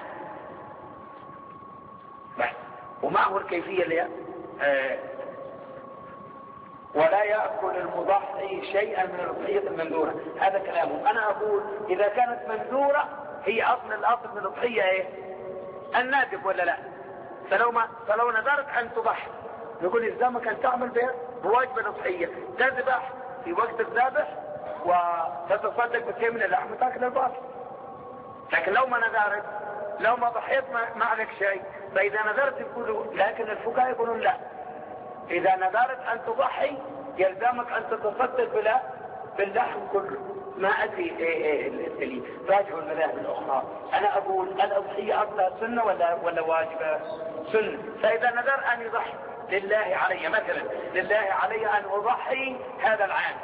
بس. وما هو الكيفية اللي ولا يأكل المضحي شيئا من الأضحية المنذورة. هذا كلامه. أنا أقول إذا كانت منذورة هي الأصل من الأضحية إيه؟ النادب ولا لا؟ فلو نذرت أن تضحي نقول يلزمك أن تعمل بواجب الأضحية، تذبح في وقت الذبح وتتصدق بشيء من اللحم وتاكل الباقي. لكن لو ما نذرت، لو ما ضحيت ما عليك شيء. فإذا نذرت يقولوا، لكن الفقهاء يقولون لا، إذا نذرت أن تضحي يلزمك أن تتصدق باللحم كله. ما أدري راجعوا المذاهب الأخرى. أنا أقول الأضحية أصلها سنة ولا واجبة؟ سنة. فإذا نذر أن يضحي لله علي، مثلا لله علي أن أضحي هذا العام،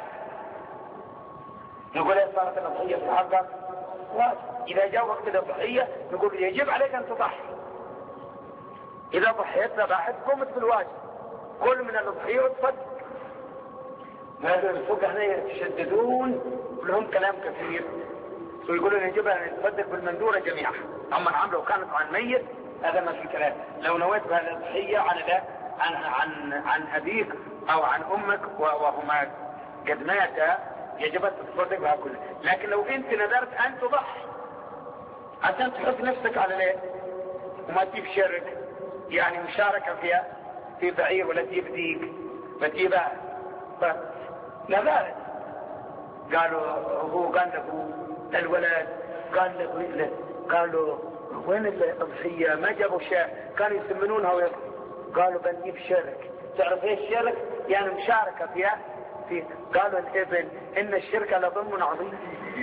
نقول صارت الأضحية في حقك واجب. إذا جاء وقت الأضحية نقول يجب عليك أن تضحي. إذا ضحيت ذبحت قمت بالواجب، كل من الأضحية وتصدق. هذا الفقهاء يتشددون لهم كلام كثير ويقولون يجب أن يتصدق بالمندورة جميعا. أما العام لو كانت عن ميت هذا ما في كلام. لو نويت بهذه الأضحية عن أبيك أو عن أمك وهما قد ماتا يجب أن تتصدق بها كلها. لكن لو أنت نذرت أن تضحي عشان تحط نفسك على ليه وما تجيب شرك، يعني مشاركة فيها في بعير ولا تجيب ديك فتجيبها، نذرت قالوا هو قال له الولد قال له قالوا وين الأضحية؟ ما جابوا شاة، كانوا يسمنونها قالوا بنجيب شرك. تعرف ايش شرك؟ يعني مشاركة فيها قالوا الابن ان الشرك لظلم عظيم.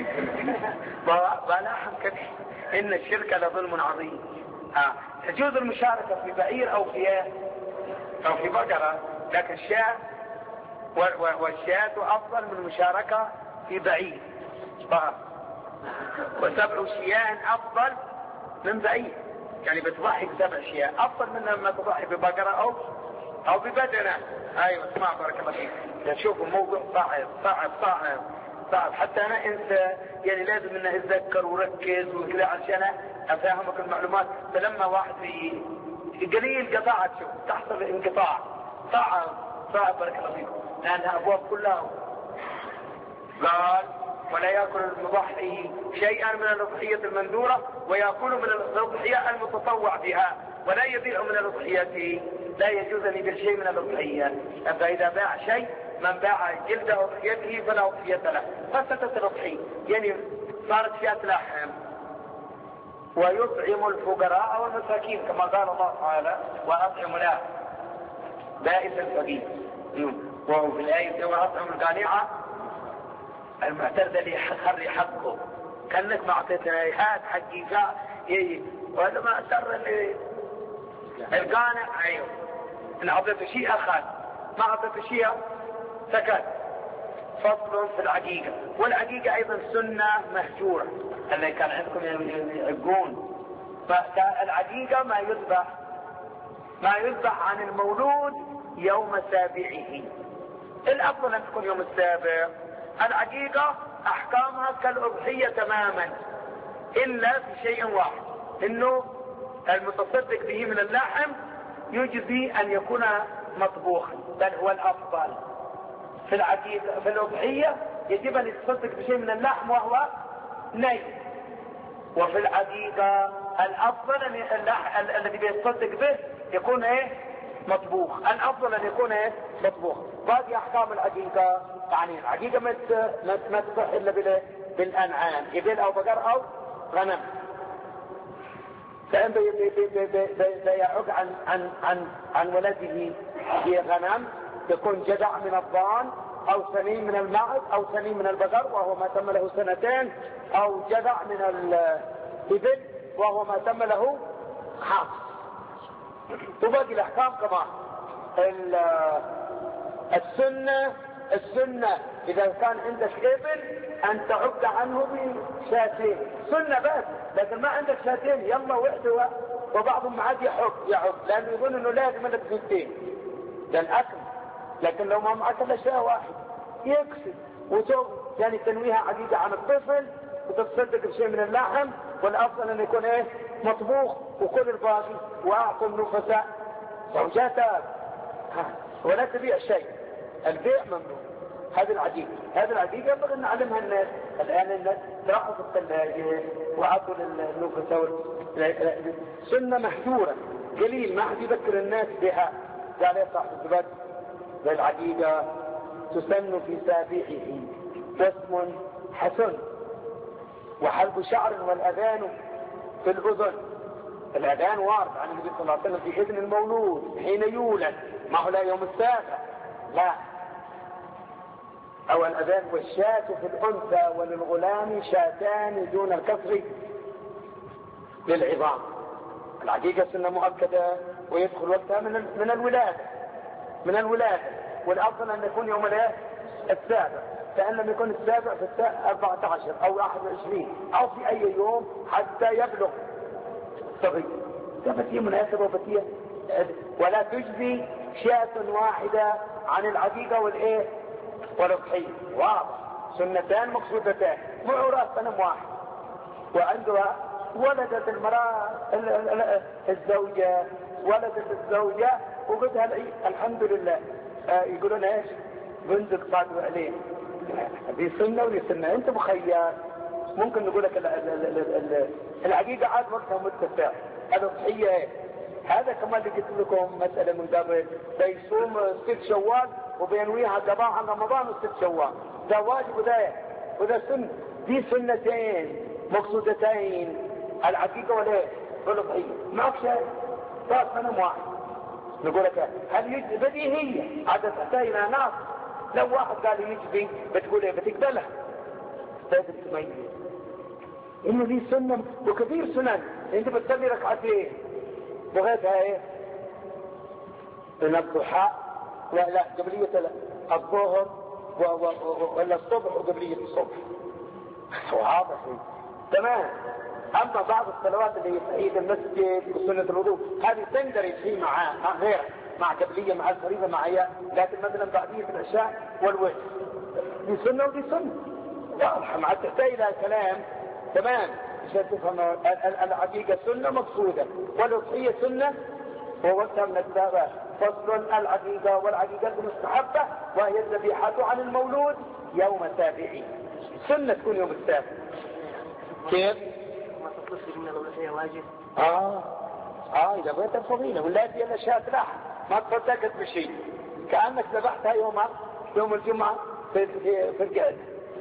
بلاحظ كده ان الشرك لظلم عظيم. تجوز المشاركة في بعير او في بقرة، لكن الشاة والشاة افضل من المشاركة في بعير. وسبع شياه افضل من بعير، يعني بتضحي بسبع شياه افضل من لما تضحي ببقرة او ببدنة. ايوه اسمع بارك الله فيك. تشوفوا موضوع صعب حتى انا انت يعني لازم انه اتذكر وركز وكذا عشان افهمك المعلومات. فلما واحد في قليل قطعت شوف تحصل انقطاع صعب بارك الله فيك، لانها ابواب كلها. قال ولا يأكل المضحي شيئا من الأضحية المنذورة ويأكل من الأضحية المتطوع بها ولا يبيع من الأضحية، لا يجوز أن يبيع شيء من الأضحية. فإذا باع شيء من باع جلد أضحيته فلا أضحية له. فسدت الأضحية يعني صارت فيها لحم. ويطعم الفقراء والمساكين كما قال الله تعالى وأطعم له بائس الفقير. وهو في الآية وأطعم القانعة المعترض اللي يخري حقه كأنك ما اعطيتنا هات حقيقة وهذا ما أسر القانع. ايوه ان اعطيته شيء اخذ، ما اعطيته شيء سكت. فصل في العقيقة. والعقيقة ايضا سنة مهجورة اللي كان عندكم يعقون. فالعقيقة ما يذبح عن المولود يوم سابعه. الافضل ان تكون يوم السابع. العقيقة احكامها كالأضحية تماما الا في شيء واحد، انه المتصدق به من اللحم يجزي ان يكون مطبوخا، بل هو الافضل. في العقيقة في الأضحية يجب ان يتصدق بشيء من اللحم وهو ني. وفي العقيقة الافضل ان الذي بيتصدق به يكون مطبوخ. الافضل ان يكون مطبوخ. باقي احكام العقيقة يعني العقيقة ما تصح الا بالانعام، ابل او بقر او غنم. فإن بيعق عن ولده في غنم يكون جدع من الضان او سنين من المعز او سنين من البقر وهو ما تم له سنتين، او جدع من الابل وهو ما تم له خاص. وباقي الاحكام كمان. السنة اذا كان عندك ابل ان تعد عنه بشاتين سنة بس، لكن ما عندك شاتين يلا وحده وبعضهم عاد يعد لانه يقول انه لازم انك زيتين للاكل. لكن لو ما معك الا شيء واحد يكفي. وشوف يعني تنويها عقيقة عن الطفل وتتصدق بشيء من اللحم، والافضل ان يكون مطبوخ. وكل الباقي واعطوا النفساء زوجاتك ولا تبيع شيء. البيع ممنوع. هذه العقيقة ينبغي أن نعلمها الناس. الآن الناس ترحوا في الثلاجة وعطوا للنفسة. سنة محجورة قليل، ما حد يذكر الناس بها. قال يا صاحب الزبد بالعقيقة تسن في سابعه واسم حسن وحلب شعر والأذان في الأذن. الأذان وارد عن النبي صلى الله عليه وسلم في إذن المولود حين يولد، ما هو لا يوم السابع، لا. أو الأذان والشاة في الأنثى وللغلام شاتان دون الكسر للعظام. العقيقة سنة مؤكدة ويدخل وقتها من الولادة والأفضل أن يكون يوم السابع، فإن لم يكن السابع في 14 أو 21 أو في أي يوم حتى يبلغ الصغير. فتية مناسبة وفتية، ولا تجزي شاة واحدة عن العقيقة والأضحية. واضح، سنتان مقصودتان، معورات صنم واحد. وعندها ولدت المرأة الزوجة وبدها العيد الحمد لله. يقولون ايش؟ بنتك صادوا عليه. دي سنة ودي سنة، انت مخير. ممكن نقول لك العقيقة عاد وقتها متسع، الأضحية هذا كمان اللي قلت لكم مسألة من قبل، بيصوم 6 شوال وبينويها قضاء عن رمضان و6 شوال، ده واجب وده سنة. دي سنتين مقصودتين، العقيقة والأضحية. معك شيء صار سنة واحد. نقول لك هل بديهية عادة تحتاج إلى ناس. لو واحد قال يجبي بتقول ايه؟ بتقبلها. لازم تميز انه دي سنة وكثير سنن. انت بتصلي ركعتين بغيتها ايه؟ من الضحى لا قبلية الظهر ولا الصبح وقبلية الصبح. واضح تمام. اما بعض الصلوات اللي هي في عيد المسجد وسنة الوضوء هذه تندرج فيه مع غيرها، مع قبلية مع الفريضة مع اياه، لكن مثلا بعدية العشاء والوتر دي سنة ودي سنة واضحة، مع تحتاج الى كلام تمام عشان تفهم. العقيقة سنة مقصودة والأضحية سنة ووقتها من السابع. فصل العقيقة والعقيقة مستحبة وهي الذبيحة عن المولود يوم سابعه. سنة تكون يوم السابع. كيف؟ ما تتصل من الأضحية واجب. إذا بغيت الفضيلة واللاتي أنا شاة لحم ما تصدقت بشيء كأنك ذبحتها يوم الجمعة في القعدة.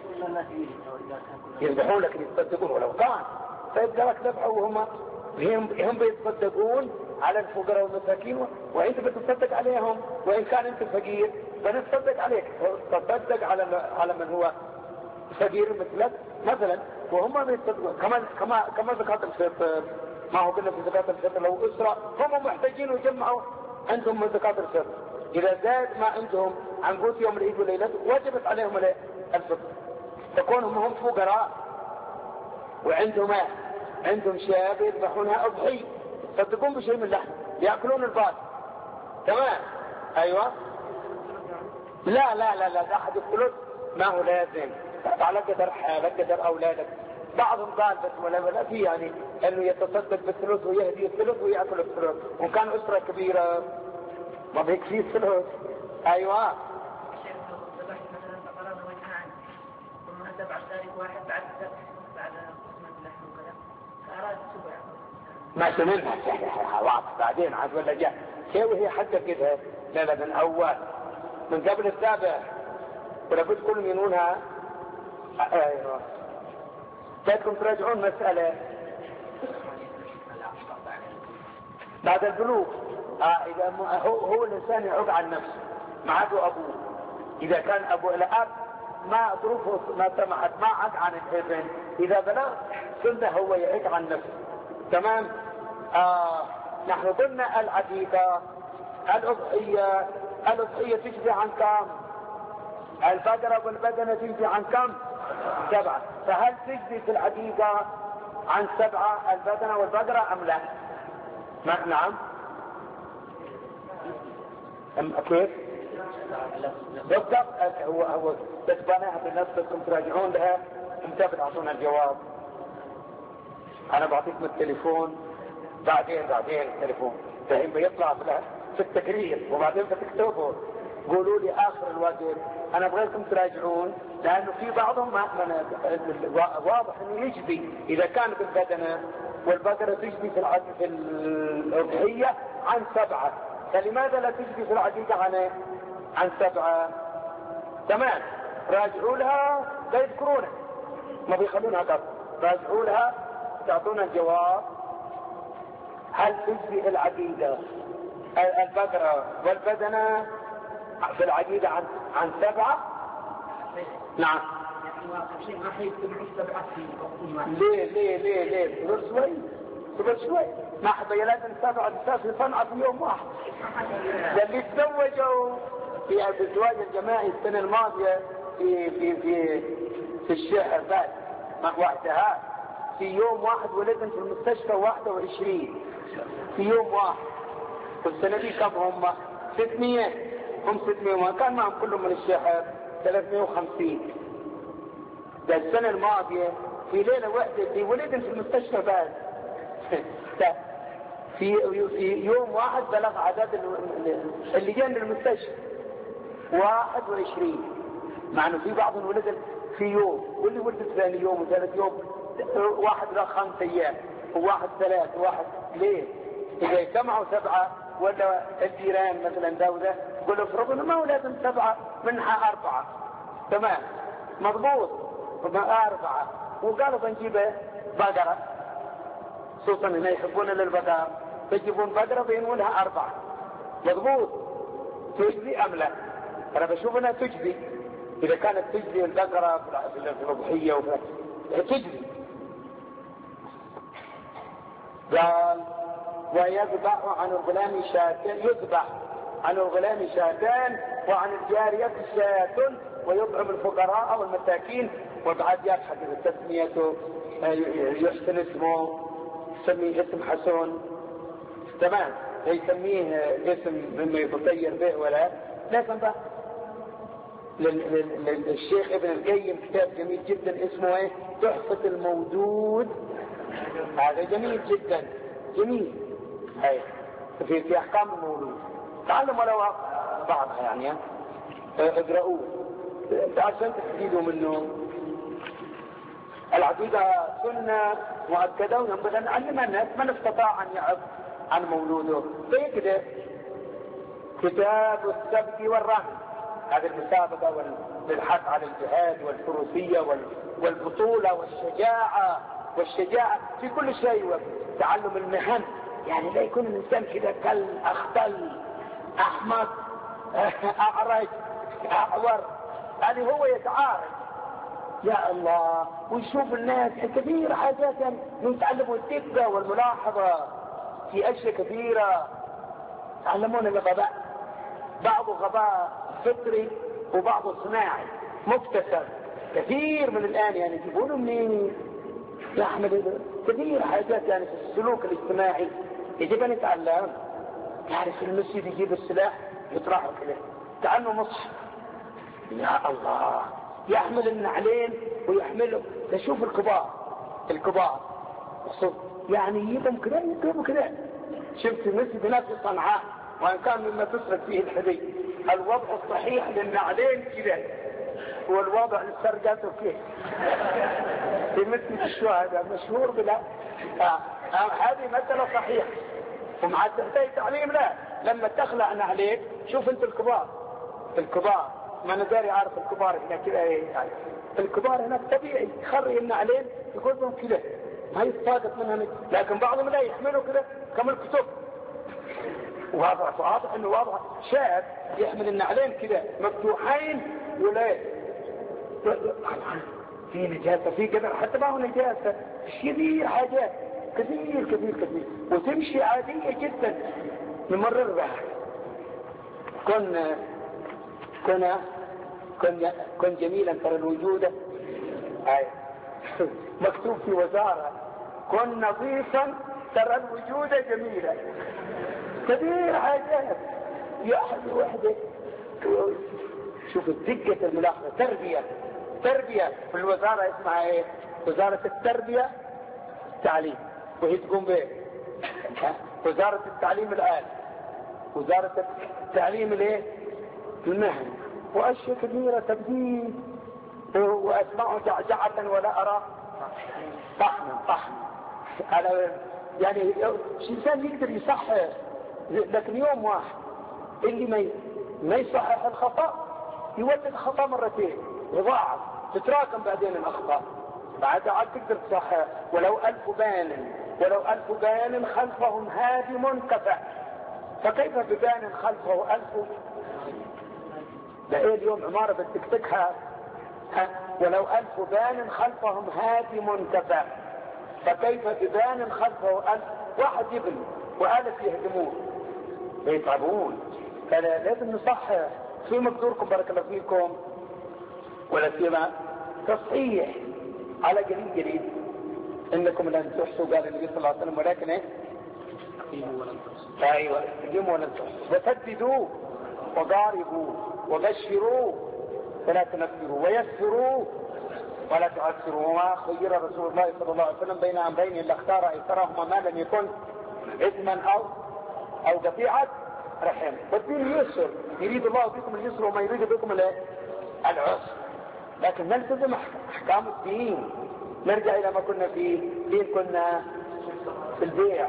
يذبحون لك يتصدقون ولو كان فيبقى لك ذبحه وهم بيتصدقون على الفقراء والمساكين وانت بتصدق عليهم. وان كان انت فقير بنتصدق عليك، تصدق على من هو فقير مثلك مثلا، وهم بيتصدقون كما زكاة الفطر. ما هو قلنا في زكاة الفطر لو أسرة هم محتاجين وجمعوا عندهم من زكاة الفطر، إذا زاد ما عندهم عن قوت يوم العيد وليلته وجبت عليهم الفطر. تكونهم هم فقراء عندهم شاب يذبحونها أضحية، يصدقون بشيء من اللحم يأكلون الباقي. تمام. أيوة. لا أحد الثلث ما هو لازم، على قدر حالك قدر أولادك. بعضهم قال بس ولا في يعني انه يتصدق بالثلث ويهدي الثلث ويأكل الثلث، وإن كان أسرة كبيرة ما بيكفي الثلث. أيوة. ذبح ذلك واحد بعد الذبح بعد قسمة اللحم وكذا فأراد سبع ما سمعنا واضح بعدين عاد ولا جاء شيء وهي حتى كده. لا من أول من قبل السابع ولا بد كل ينونها. أيوة. بدكم تراجعون مسألة بعد البلوغ. إذا هو الإنسان يعود عن نفسه ما عاد أبوه. إذا كان أبوه الأب ما ظروفه ما سمحت ما عاد عن الابن، إذا بلغ سنة هو يعيد عن نفسه. تمام. نحن قلنا العقيقة الأضحية تجزي عن كم؟ البقرة والبدنة تجزي عن كم؟ 7. فهل تجزي في العقيقة عن 7 البدنة والبقرة أم لا؟ نعم. كيف؟ بالضبط. هو بس بناها بنفسكم تراجعون لها امتى بتعطونا الجواب. انا بعطيكم التليفون بعدين التليفون فهم بيطلع في التقرير وبعدين بتكتبه قولوا لي آخر الواجب. أنا أبغيكم تراجعون، لأنه في بعضهم واضح أنه يجبي إذا كان بالبدنة، والبقرة تجبي في الأضحية عن 7، فلماذا لا تجبي في العقيقة عن 7؟ تمام، راجعوا لها لا يذكرونها، ما بيخلونها قط، راجعوا لها تعطونا الجواب. هل تجبي العقيقة البقرة والبدنة في العقيدة عن 7؟ نعم. ليه صبر شوي ما حد لازم 7 نساء في صنعاء في يوم واحد. اللي تزوجوا في الزواج الجماعي السنة الماضية في الشهر بعد وقتها في يوم واحد ولدن في المستشفى 21 في يوم واحد. والسنة دي كم هم؟ 600. هم 600 وكان معهم كلهم من الشهر 350. ده السنة الماضية في ليلة واحدة في ولدن في المستشفى بعد في يوم واحد بلغ عدد اللي جاء للمستشفى 21. مع انه في بعض ولد في يوم، واللي ولد ثاني يوم وثالث يوم، واحد له 5 أيام وواحد 3 وواحد. ليه؟ إذا اجتمعوا 7 ولا الجيران مثلا دولة يقول افرضوا ما هو لازم 7 منها 4. تمام مضبوط 4 وقالوا بنجيب بقرة، خصوصا هنا يحبون للبقر، بيجيبون بقرة بينوا لها 4. مضبوط. تجزي أم لا؟ أنا بشوف أنها تجزي. إذا كانت تجزي البقرة في الأضحية تجزي. قال ويذبح عن الغلام شاتان، يذبح عن الغلام شاتان وعن الجارية شاة، ويطعم الفقراء والمساكين. وبعد يبحث تسميته يحسن اسمه، يسميه اسم حسن. تمام، يسميه اسم مما يتطير به ولا لكن بقى للشيخ ابن القيم كتاب جميل جدا اسمه ايه؟ تحفة المودود. هذا جميل جدا، جميل. هاي في احكام المولود، تعلموا لو بعضها يعني اقرأوه عشان تستفيدوا منه. العقيدة سنة مؤكدة وينبغي أن نعلمها الناس من استطاع أن يعظ عن مولوده فيقدر. كتاب السبق والرمي، هذه المسابقة والحث على الجهاد والفروسية والبطولة والشجاعة في كل شيء، وتعلم المهن. يعني لا يكون الإنسان كذا كل أخطل أحمق أعرج أعور، يعني هو يتعارض. يا الله، ويشوف الناس كثير حاجات يتعلموا الدقة والملاحظة في أشياء كثيرة. تعلمون الغباء، بعض غباء فطري وبعض صناعي مكتسب. كثير من الآن يعني يجيبونه منين يا أحمد؟ كثير حاجات يعني في السلوك الاجتماعي يجب أن يتعلم. يعني في المسجد يجيب السلاح يطرحه كده، تعلم مصحف. يا الله، يحمل النعلين ويحمله. تشوف الكبار يعني يجيبهم كده يجيبوا كده. شفت المسجد هناك في صنعاء، وان كان مما تسرق فيه الحديد، الوضع الصحيح للنعلين كده والوضع للسرقات كيف في مسجد الشهداء مشهور بلا. هذه مسألة صحيحة ومع تحتاج تعليم. لا، لما تخلع نعلين شوف انت الكبار ما انا داري عارف الكبار هنا كده يعني. الكبار هناك طبيعي يخرج النعلين يقول لهم كده ما يتساقط منها، لكن بعضهم لا يحملوا كده كم الكتب. واضح انه واضح شاب يحمل النعلين كده مفتوحين ولا في نجاسة في كذا، حتى ما هو نجاسة كثير حاجات كثير وتمشي عادية جدا نمرر بها. كن جميلا ترى الوجود مكتوب في وزارة، كن نظيفا ترى الوجود جميلا. كثير حاجات يحد وحده. شوف الدقة الملاحظة. تربية في الوزارة اسمها ايه؟ وزارة التربية التعليم، وهي تقوم بايه؟ وزارة التعليم الآن، وزارة التعليم الايه؟ المهن وأشياء كبيرة تبديل، وأسمع جعجعة ولا أرى طحنا على يعني الإنسان يقدر يصحح، لكن يوم واحد اللي ما يصحح الخطأ يولد الخطأ مرتين يضاعف، تتراكم بعدين الأخطاء، بعد عاد تقدر تصحح. ولو ألف بان خلفهم هادم كفى، فكيف ببان خلفه 1000؟ ده ايه اليوم عمارة بتكتكها؟ ولو 1000 بان خلفهم هادم كفى، فكيف ببان خلفه 1000؟ واحد يبني و1000 يهدمون يتعبون. فلازم نصحح في مقدوركم بارك الله فيكم، ولا سيما تصحيح على قليل انكم لن تحصوا، قال النبي صلى الله عليه وسلم، ولكن ايه؟ ايوه استقيموا ولن تحصوا، وسددوا وضاربوا وبشروا ولا تنفروا ويسروا ولا تعسروا. وما خير رسول الله صلى الله عليه وسلم بين امرين الا اختار ايسرهما ما لم يكن اثما او قطيعه رحم. والدين يسر، يريد الله بكم اليسر وما يريد بكم العسر، لكن نلتزم احكام الدين، نرجع الى ما كنا فيه. دين كنا في البيع،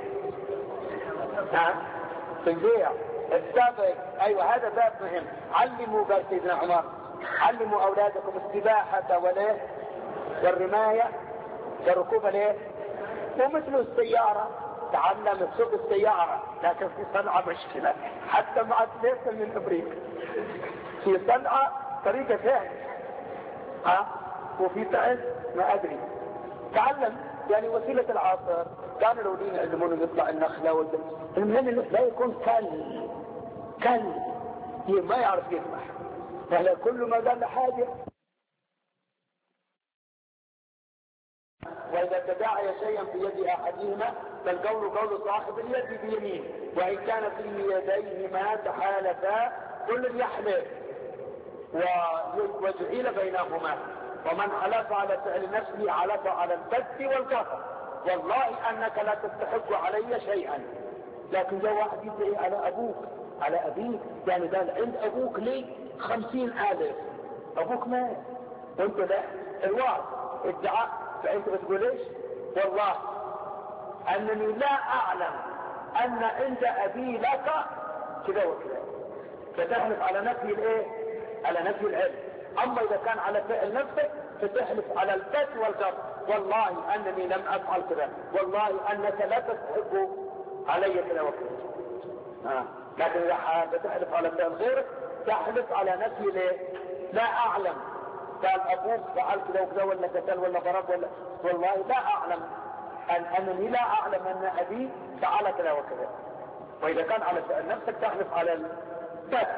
في البيع السابق. ايوه هذا باب مهم. علموا، قال سيدنا عمر، علموا اولادكم السباحه والرمايه وركوب ومثل السياره، تعلم سوق السياره، لكن في صنعاء مشكله حتى مع ليس من امريكا، في صنعاء طريقه ثانيه وفي تعز ما ادري. تعلم يعني وسيله العصر. كانوا الاولين يعلمونه يطلع النخله المهم لا يكون كل ما يعرف يذبح، فهلا كل ما قال له حاجه. واذا تداعي شيئا في يد احدهما فالقول قول صاحب اليد بيمين، وان كان في يديهما تحالفا كل يحلف وجعل بينهما. ومن حلف على فعل نفسه حلف على البت والكفر، والله انك لا تستحق علي شيئا. لكن لو واحد يدعي على ابوك على ابيك، يعني قال عند ابوك لي 50,000، ابوك مات وانت لا الوعد ادعاء، فانت بتقول ايش؟ والله انني لا اعلم ان عند ابي لك كذا وكذا، فتحلف على نفي الايه؟ على نفي العلم. اما اذا كان على فعل نفسك فتحلف على البت والكفر، والله انني لم افعل كذا، والله انك لا تستحق علي كذا وكذا. لكن اذا تحلف على فعل غيرك تحلف على نفي الايه؟ لا اعلم، قال ابوك فعل كذا وكذا ولا قتل ولا ضرب ولا، والله لا اعلم انني لا اعلم ان ابي فعل كذا وكذا. واذا كان على فعل نفسك تحلف على البت.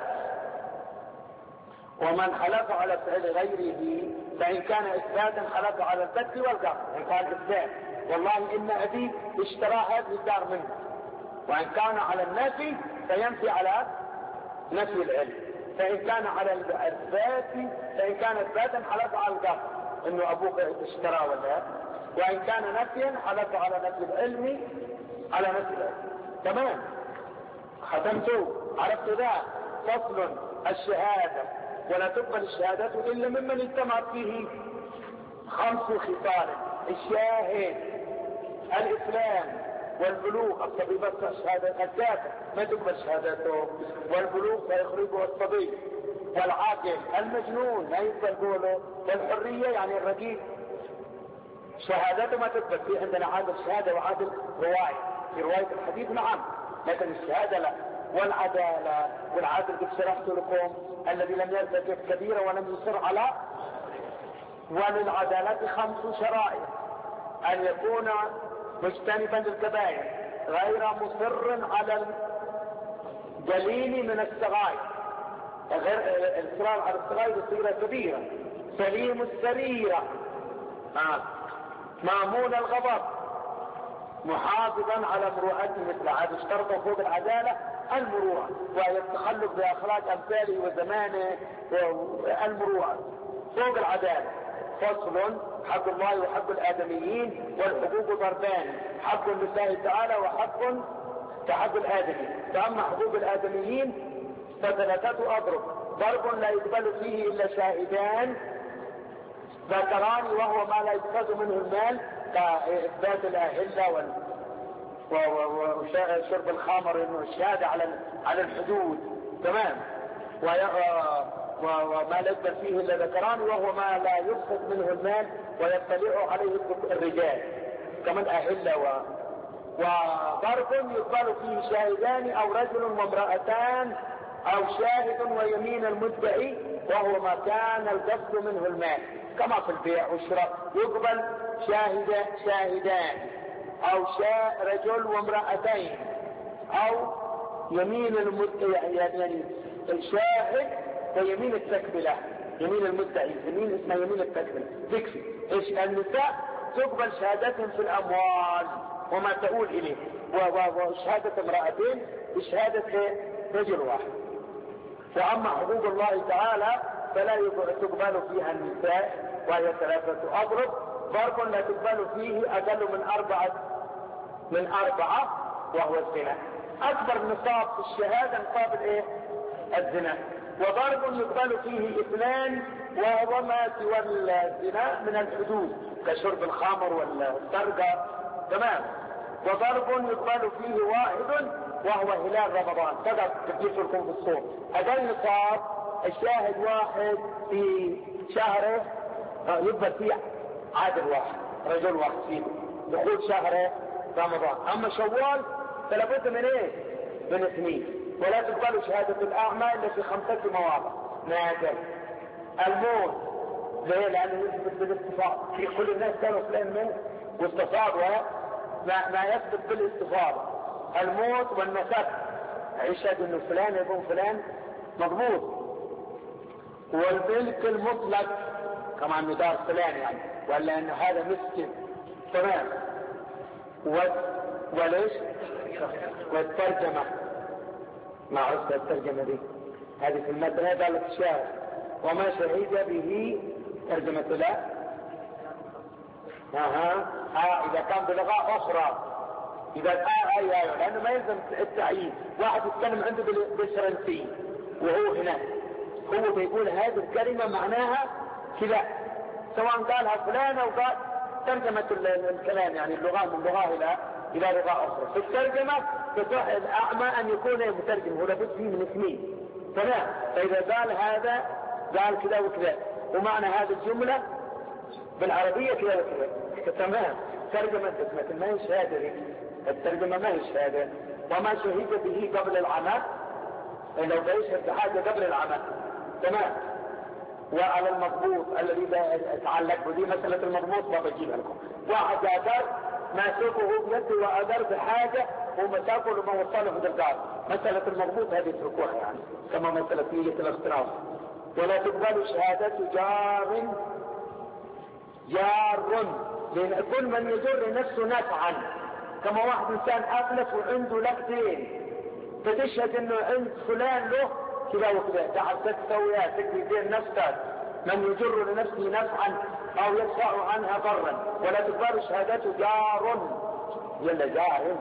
ومن حلف على فعل غيره فان كان اثباتا حلف على البت والكفر. ان كان اثبات والله ان ابي اشترى هذه الدار منه، وان كان على النفي فينفي على نفي العلم. فان كان على الاثبات فان كان اثباتا حلف على الكفر انه ابوك اشترى ولا، وان كان نفيا حلف على نفي العلم على نفي العلم. تمام، ختمت عرفت ذا. فصل الشهاده، ولا تقبل الشهادات الا ممن اجتمعت فيه 5 خصال: الشاهد، الاسلام، والبلوغ. الصبي بس شهادة الكافر ما تقبل شهادته، والبلوغ فيخرجه الصبي، والعاقل، المجنون ما يقبل قوله، والحرية يعني الرقيق شهادته ما تقبل. في عندنا عادل شهادة وعادل رواية، في رواية الحديث نعم، لكن الشهادة لا. والعدالة، والعادل قد شرحت لكم الذي لم يرتكب كبيرة ولم يصر على. وللعدالة 5 شرائط: أن يكون مجتنبا للكبائر، غير مصر على القليل من الصغائر، غير الاصرار على الصغائر الصغيرة كبيرة، سليم السريرة، مامون الغضب، محافظا على مروءته. مثل هذا اشترطوا فوق العدالة المروءة، وهي التخلق بأخلاق أمثاله وزمانه، والمروءة فوق العدالة. فصل: حق الله وحق الآدميين، والحقوق ضربان: حق لله تعالى وحق كحق الآدمي. فأما حقوق الآدميين ف3 أضرب: ضرب لا يقبل فيه إلا شاهدان ذكران وهو ما لا يتخذ منه المال كإثبات الأهلة وشرب الخمر انه الشهادة على الحدود. تمام. وما لا يقبل فيه الا ذكران وهو ما لا يفقد منه المال ويطلع عليه الرجال كما الأهلة وضرب يقبل فيه شاهدان او رجل وامرأتان او شاهد ويمين المدعي وهو ما كان القصد منه المال كما في البيع والشراء يقبل شاهدان او رجل وامرأتين او يمين يعني الشاهد ويمين التكملة يمين المدعي يمين اسمها يمين التكملة تكفي. ايش النساء تقبل شهادتهم في الاموال وما تقول اليه وشهادة امرأتين بشهادة رجل واحد. واما حقوق الله تعالى فلا تقبل فيها النساء وهي 3 أضرب. ضرب لا تقبل فيه اقل من أربعة وهو الزنا. اكبر نصاب في الشهادة نصاب الزنا. وضرب يقبل فيه 2 وهو ما سوى الزنا من الحدود كشرب الخمر والسرقة. تمام. وضرب يقبل فيه 1 وهو هلال رمضان فقط تجيب لكم في الصوم. هذا نصاب الشاهد 1 في شهره يقبل فيه عادل 1 رجل 1 فيه دخول شهر رمضان. اما شوال فلابد من من 2 ولا تقبل شهادة الأعمى إلا في 5 مواضع نادر. الموت ليه؟ لأنه يثبت بالاستفاضة في كل الناس كانوا فلان منه واستفاض ما يثبت بالاستفاضة. الموت والنسب يشهد انه فلان يكون فلان مضبوط. والملك المطلق كما انه دار فلان يعني ولا انه هذا مسكن. تمام. وليش والترجمة ما عرفت الترجمة دي هذه في المادة هذا لك الشاهد وما شهد به ترجمة لا إذا كان بلغة أخرى إذا أيوة لأنه ما يلزم التعيين. واحد يتكلم عنده بالفرنسي وهو هنا هو بيقول هذه الكلمة معناها كذا سواء قالها فلان أو قال ترجمة الكلام يعني اللغة من لغة إلى لغة أخرى. في الترجمة تصح الأعمى أن يكون مترجم هو لابد فيه من 2. تمام. فإذا قال هذا قال كذا وكذا ومعنى هذه الجملة بالعربية كذا وكذا. تمام. ترجمة اسمة ما هي شهادة الترجمة ما هي شهادة. وما شهد به قبل العمل لو يشهد بحاجة قبل العمل. تمام. وعلى المضبوط الذي يتعلق بدي مسألة المضبوط ما بجيبها لكم. واحد أدر ماسكه بيده وأدر بحاجة ومساكه لما وصله في الدار. مسألة المضبوط هذه تركوها يعني كما مسألة نية الاختراف. ولا تقبل شهادة جار لأن كل من يجر نفسه نفعا كما واحد إنسان أفلس وعنده لك دين فتشهد إنه عند فلان له كذا وكذا تعال تسويها تكفي دين نفسك. من يجر لنفسه نفعا أو يدفع عنها ضرا. ولا تقبل شهادته جار يلا جار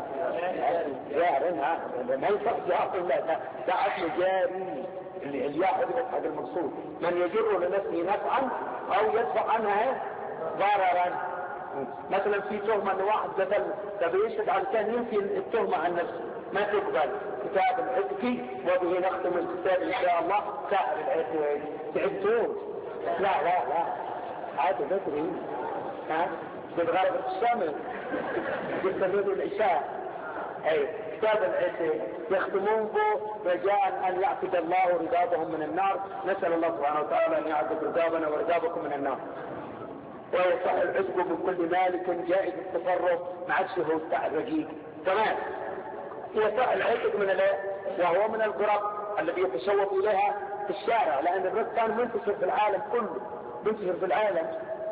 ما يصح جار لا ده أصل جاري اللي يأخذ حق المقصود. من يجر لنفسه نفعا أو يدفع عنها ضررا. مثلا في تهمة ان واحد قتل فبيشهد على كان ينفي التهمة عن نفسه ما تقبل. كتاب العتق وبه نختم الكتاب ان شاء الله. سائر العتق تعبتون لا عادي بدري بالغرب الشامل يستمروا العشاء. اي كتاب العتق يختمون به رجاء ان يعتق الله رقابهم من النار. نسأل الله سبحانه وتعالى ان يعتق رقابنا ورقابكم من النار. ويصح العتق من كل مالك جائز التصرف مع الشهود تاع الرقيق. تمام. يصح العتق من وهو من القرب الذي يتشوف اليها في الشارع لان الرزق كان منتشر في العالم كله منتشر في العالم.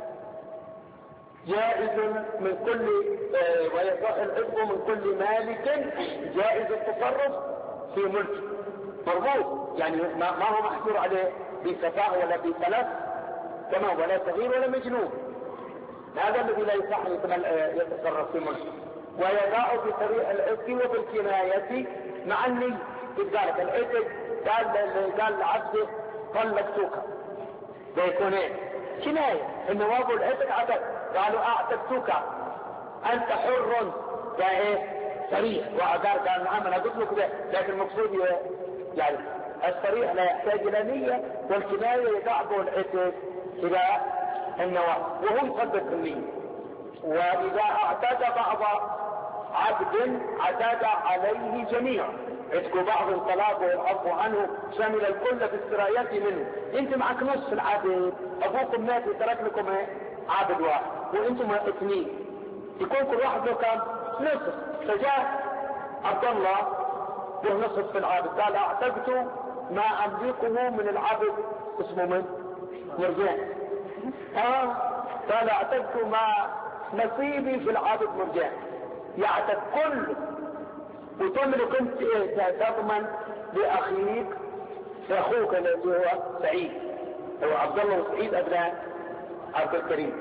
جائز من كل ويصح العتق من كل مالك جائز التصرف في ملك مرغوب يعني ما هو محجور عليه بسفاهه ولا بثلاث تمام ولا صغير ولا مجنون. هذا الذي لا يصح يتصرف في ملك. ويضاع بطريق العتق وبالكناية مع النية. قال العتق قال العبد طلقتك، ده يكون ايه؟ كناية ان وابو العتق عتق، قالوا اعتقتك انت حر، ده ايه؟ صريح. وقال نعم انا قلت لك ده، لكن المقصود يعني الصريح لا يحتاج الى نية، والكناية يدعبه العتق الى النواة وهم صدق النية. واذا اعتاد بعض عبد اعتاد عليه جميع، عتق بعض طلاقه والعفو عنه شامل الكل في استرايته منه. انت معك نصف العبد، ابوكم مات وترك لكم عبد واحد وانتم اثنين، يكون كل واحد له كم؟ نصف. فجاء عبد الله له نصف في العبد، قال اعتقت ما املكه من العبد اسمه من؟ مرجان. قال اعتقت ما نصيبي في العبد مرجان، يعتق كله وتملك انت تضمن لاخيك، لاخوك الذي هو سعيد، هو عبد الله وسعيد ابناء عبد الكريم.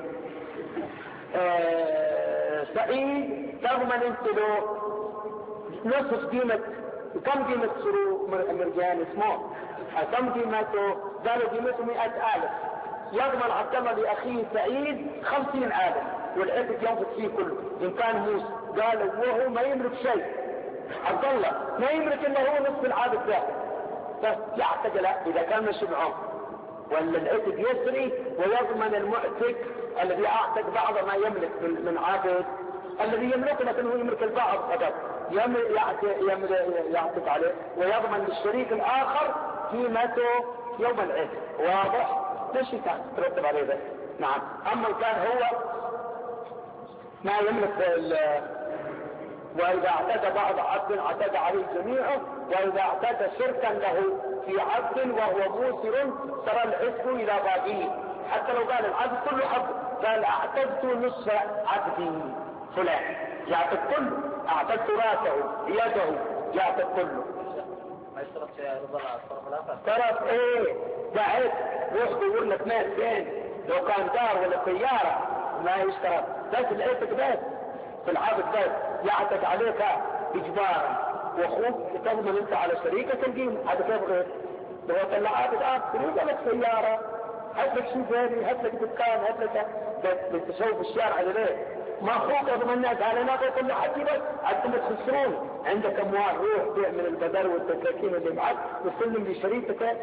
سعيد تضمن انت له نصف قيمة. كم قيمة سرو مرجان اسمه؟ كم قيمته؟ قالوا قيمته 100,000. يضمن عبد الله لاخيه سعيد 50,000 والعتق ينفق فيه كله ان كان موسى. قالوا وهو ما يملك شيء، عبد الله ما يملك الا هو نصف العبد ده، فيعتق لا اذا كان مش معه، ولا العتق يسري ويضمن المعتق الذي اعتق بعض ما يملك من عبد الذي يملكه، لكنه يملك البعض فقط، يعتق عليه، ويضمن للشريك الاخر قيمته يوم العتق. واضح؟ ليش كان ترتب عليه ده؟ نعم. اما كان هو ما يملك واذا اعتدى بعض عبد اعتدى عليه جميعه، واذا اعتدى شركا له في عبد وهو موسر صار العتق الى باقيه، حتى لو قال العبد كله عبد، قال اعتدت نصف عبدي فلان، يعتد كله، اعتدت راسه يده، يعتد كله. ما يشترط رضا الطرف الاخر؟ طرف ايه؟ بعد روح يقول لك مال فين، لو كان دار ولا سياره ما يشترط، بس العتق بس في العبد بس يعتد عليك اجبارا، واخوك تضمن انت على شريكك القيمه. هذا كيف غير؟ لو طلع عبد تروح لك سياره، هات لك شيء ثاني، هات لك دكان، هات لك تشوف الشارع ليه؟ ما اخوك اظن الناس على ناقه كل حكي بس انتم تخسرون. عندك اموال روح بيع من البدر والتكاكين اللي معك وسلم لشريكك.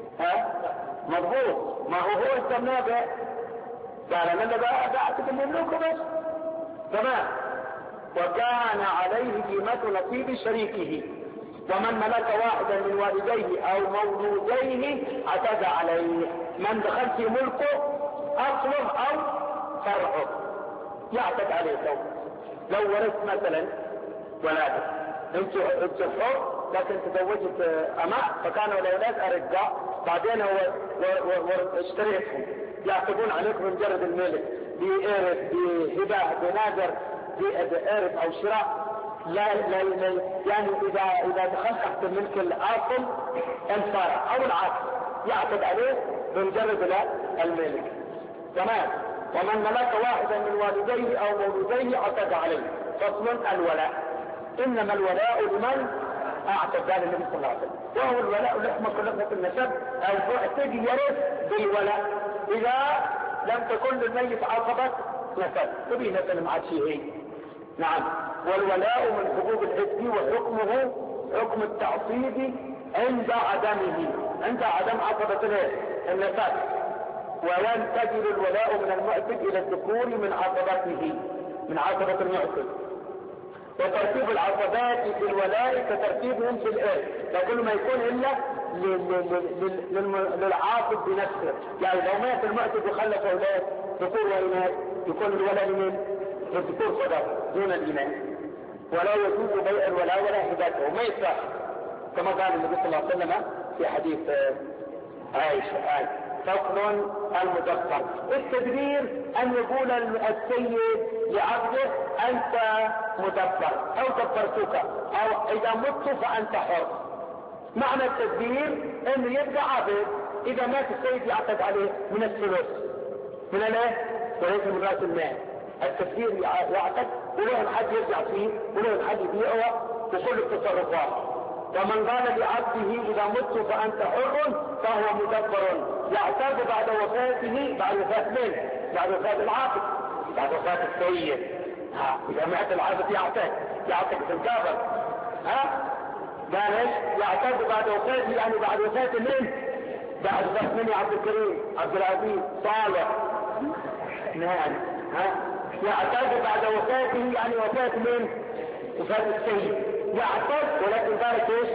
مضبوط. ما هو استناه بقى قال انا بقى اعتقد مملوكه بس تمام. وكان عليه قيمة نصيب شريكه، ومن ملك واحدا من والديه او مولوديه اعتدى عليه. من دخل في ملكه اصله او فرعه يعتد عليه. لو ورثت مثلا ولادك انت حر لكن تزوجت اماء فكانوا الاولاد ارقاء، بعدين اشتريتهم يعتدون عليك بمجرد الملك بإرث بهبة بنادر بإرث او شراء. لا يعني اذا دخلت تحت الملك الاصل انصار او العكس يعتد عليه بمجرد الملك تمام. ومن ملك واحدا من والديه او مولوديه اعتدى عليه. فصل الولاء. انما الولاء لمن اعتدى على النبي صلى الله عليه وسلم، وهو الولاء لحمة النسب. المعتد يرث بالولاء اذا لم تكن للميت عصبة نسب، تبي نسب مع شيء. نعم. والولاء من حقوق الحد وحكمه حكم التعصيب عند عدمه، عند عدم عصبة النسب. وينتقل الولاء من المعتد الى الذكور من عصبته، من عصبة المعتد. وترتيب العصبات في الولاء كترتيبهم في الارث، فكل ما يكون الا للعاصب بنفسه. يعني لو مات المعتد وخلف اولاد ذكور واناث يكون الولاء لمن؟ للذكور فقط دون الاناث. ولا يجوز بيع الولاء ولا هبته، ما يصح كما قال النبي صلى الله عليه وسلم في حديث عائشة. فصل المدبر. التدبير ان يقول السيد لعبده انت مدبر او دبرتك، او اذا مت فانت حر. معنى التدبير انه يبقى عبد، اذا مات السيد يعتد عليه من الثلث من الايه؟ وليس من راس المال. التدبير يعتد وله الحد يرجع فيه وله الحد يبيعه وكل التصرفات. ومن قال لعبده إذا مت فأنت حر فهو مدبر يعتاد بعد وفاته، بعد وفاة من؟ بعد وفاة العابد، بعد وفاة السيد. إذا مات العابد يعتاد في الكافر. قال ايش؟ يعتاد بعد وفاته، يعني بعد وفاة من؟ بعد وفاة من يا عبد الكريم؟ عبد العزيز، صالح. نعم. يعتاد بعد وفاته يعني وفاة من؟ وفاة السيد. يعتاد ولكن ذلك ايش؟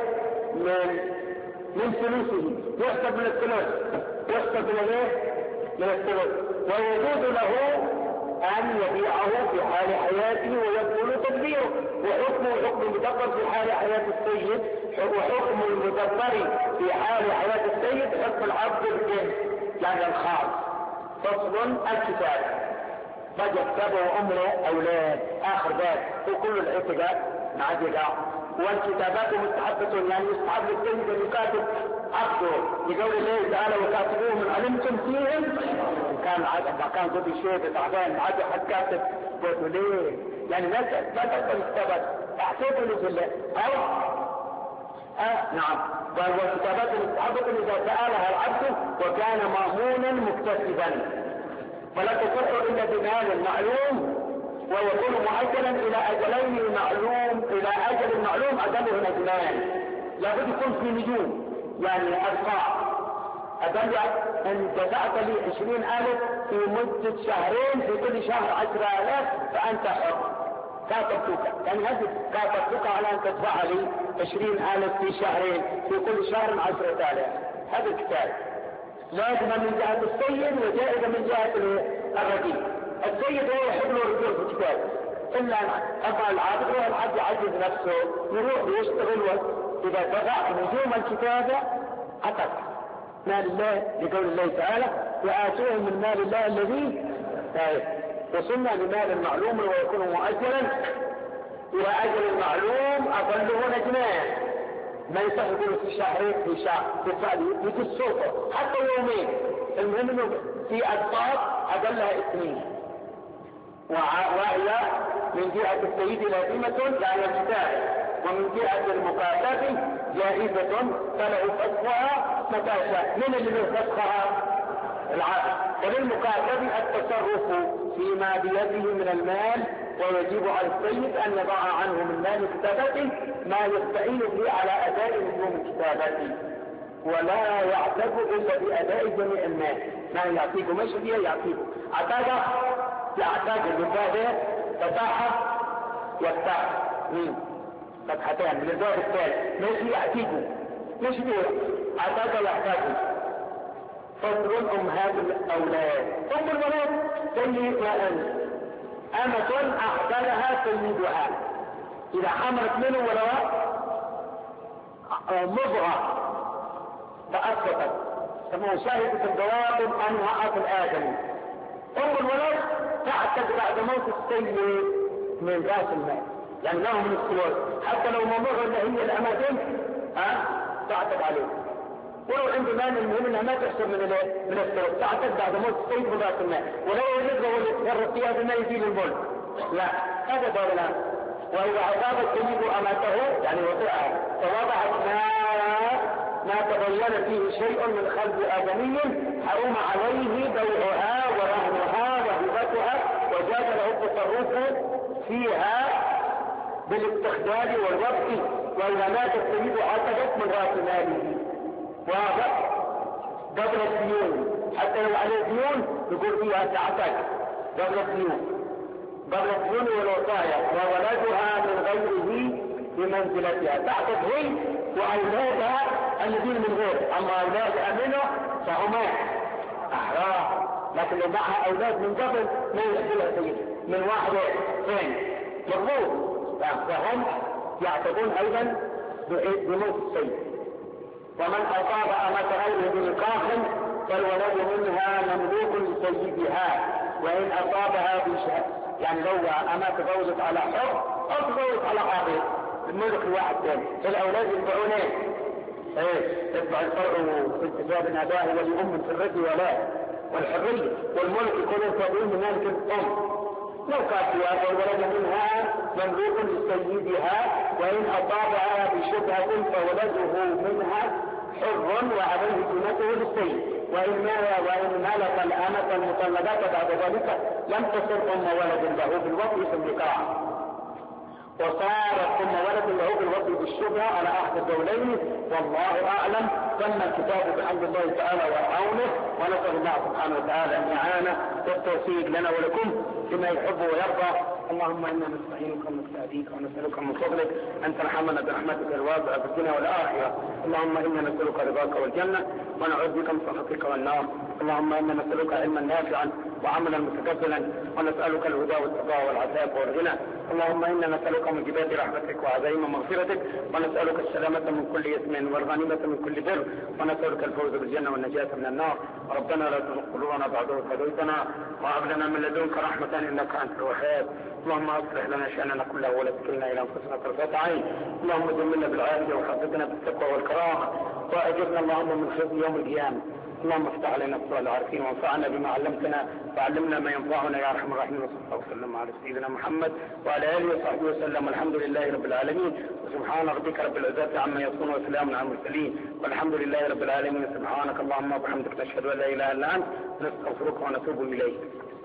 من ثلثه، يحسب من الثلث، يحسب من ايه؟ من الثلث. ويجوز له أن يبيعه في حال حياته ويقول تدبيره، وحكمه حكم المدبر في حال حياة السيد، وحكم المدبر في حال حياة السيد حكم العبد الجنس يعني الخاص. فصل الكتاب. بقى كتابه وأمره أولاد آخر ذات وكل الاعتقاد مع ذلك. والكتابات مستحبة يعني يستحب للسيد أن يكاتب عبده لقول الله تعالى وكاتبوه من علمتم فيهم كان قد شيء تعبان عاد حد كاتب قلت ليه يعني لا تقبل الكتابات احسبوا له بالله او نعم. والكتابات مستحبة إذا سألها العبد وكان مأمونا مكتسبا ولا تصح إلا بمال معلوم ويكون مؤجلا إلى أجلين معلوم، إلى أجل معلوم أجله نجمان. لابد يكون في نجوم يعني أرقام. أدل أن دفعت لي 20,000 في مدة شهرين، في كل شهر 10,000 فأنت حر. كاتبتك يعني هذه كاتبتك على أن تدفع لي 20,000 في شهرين، في كل شهر 10,000. هذا الكتاب لازم من جهة السيد وجائزة من جهة الرجل. السيد هو يحب له الرجوع في الكتاب، إلا أما العابد هو العبد يعجز نفسه يروح يشتغل. إذا دفعت نجوم الكتابة أتت مال الله لقول الله تعالى وآتوهم من مال الله الذي وصلنا لمال المعلوم ويكون مؤجلا إلى أجل المعلوم أقله نجمان. ما يصح يقول في شهرين في شهر تدفع لي يجي السلطة حتى يومين. المهم انه في أدفاق أقلها 2 وهي من جهة السيد لازمة يعني الكتاب، ومن جهة المكاتب جائزة فله فسخها متى شاء. من اللي فسخها؟ العبد. وللمكاتب التصرف فيما بيده من المال، ويجب على السيد أن يضع عنه من مال كتابته ما يستعين به على أداء نجوم كتابته، ولا يعتد إلا بأداء جميع المال. ما يعطيه ماشي فيها يعطيه عتاده يعتاد بالباب فتاحة يفتح فتحتان من الباب الثالث ماشي يعطيه مش فيها عتاده يعتاد. فضل أمهات الأولاد. أم الولاد سيدها أمة أحسنها سيدها إذا حملت منه ولواء مضغة فأسقطت كما شاهدت الجواب أنها أصل آدم. أم الولد تعتد بعد موت السيد من رأس المال يعني له من السلوك حتى لو ممر اللي هي الأمتين تعتد عليه. ولو عنده مال المهم انها ما تحسب من السلوك تعتد بعد موت السيد من رأس المال. ولو يجب له يتصرف فيها بما يزيل الملك لا هذا دولة. وإذا أصاب السيد أمته يعني وطئها فوضعت ما تبين فيه شيء من خلق آدمي حرم عليه بيعها ورهنها وهبتها وجاز له التصرف فيها بالاستخدام والوقت. وإذا مات السيد عتبت من رأس ماله واضح قبل الديون حتى لو عليه ديون يقول فيها تعتد قبل الديون والوصايا وولدها من غيره بمنزلتها تعتد هي وأولادها الذين من غير. أما أولادها منه فهما أحرار لكن لو معها أولاد من قبل ما يحصلها سيد من واحد اثنين مضبوط فهم يعتدون أيضا بموت السيد. ومن أصاب أمة غيره بنكاح فالولد منها مملوك لسيدها وإن أصابها بشهر يعني لو أمة تزوجت على حر أو تزوجت على عابد الملك الواحد ثاني الأولاد يتبعون يتبع الفرع في انتساب أباه ولأم في الرد والحرية والملك يكون يتبعون من مالك الأم لو كافية فالولد منها مملوك لسيدها، وإن أصابها بشبهة فولده منها حر وعليه قيمته للسيد، وإن ملك الأمة المطلقات بعد ذلك لم تصر أم ولد له بالوطء في النكاح، وصارت أم ولد له بالوطء بالشبهة على أحد الدولين، والله أعلم. تم الكتاب بحمد الله تعالى وعونه، ونسأل الله سبحانه وتعالى الإعانة والتوفيق لنا ولكم بما يحب ويرضى. اللهم إنا نستعينك ونستهديك ونسألك من فضلك أن ترحمنا برحمتك الواسعة في الدنيا والآخرة. اللهم إنا نسألك رضاك والجنة ونعوذ بك من سخطك والنار. اللهم إنا نسألك علما نافعا وعملا متقبلا، ونسألك الهدى والتقى والعفاف والغنى. اللهم إنا نسألك موجبات رحمتك وعزائم مغفرتك، ونسألك السلامة من كل إثم والغنيمة من كل بر، ونسألك الفوز بالجنة والنجاة من النار. ربنا لا تزغ قلوبنا بعد إذ هديتنا وهب لنا من لدنك رحمة إنك أنت الوهاب. اللهم أصلح لنا شأننا كله ولا تكلنا إلى أنفسنا طرفة عين. اللهم جملنا بالعافية وحفظنا بالتقوى والكرامة، وأجرنا اللهم من خزي يوم القيامة. اللهم افتح علينا فتوح العارفين وانفعنا بما علمتنا وعلمنا ما ينفعنا يا ارحم الراحمين. وصلى الله وسلم على سيدنا محمد وعلى اله وصحبه وسلم. الحمد لله رب العالمين، وسبحان ربك رب العزة عما يصفون وسلام على المرسلين، والحمد لله رب العالمين. سبحانك اللهم وبحمدك نشهد ان لا اله الا انت نستغفرك ونتوب اليك.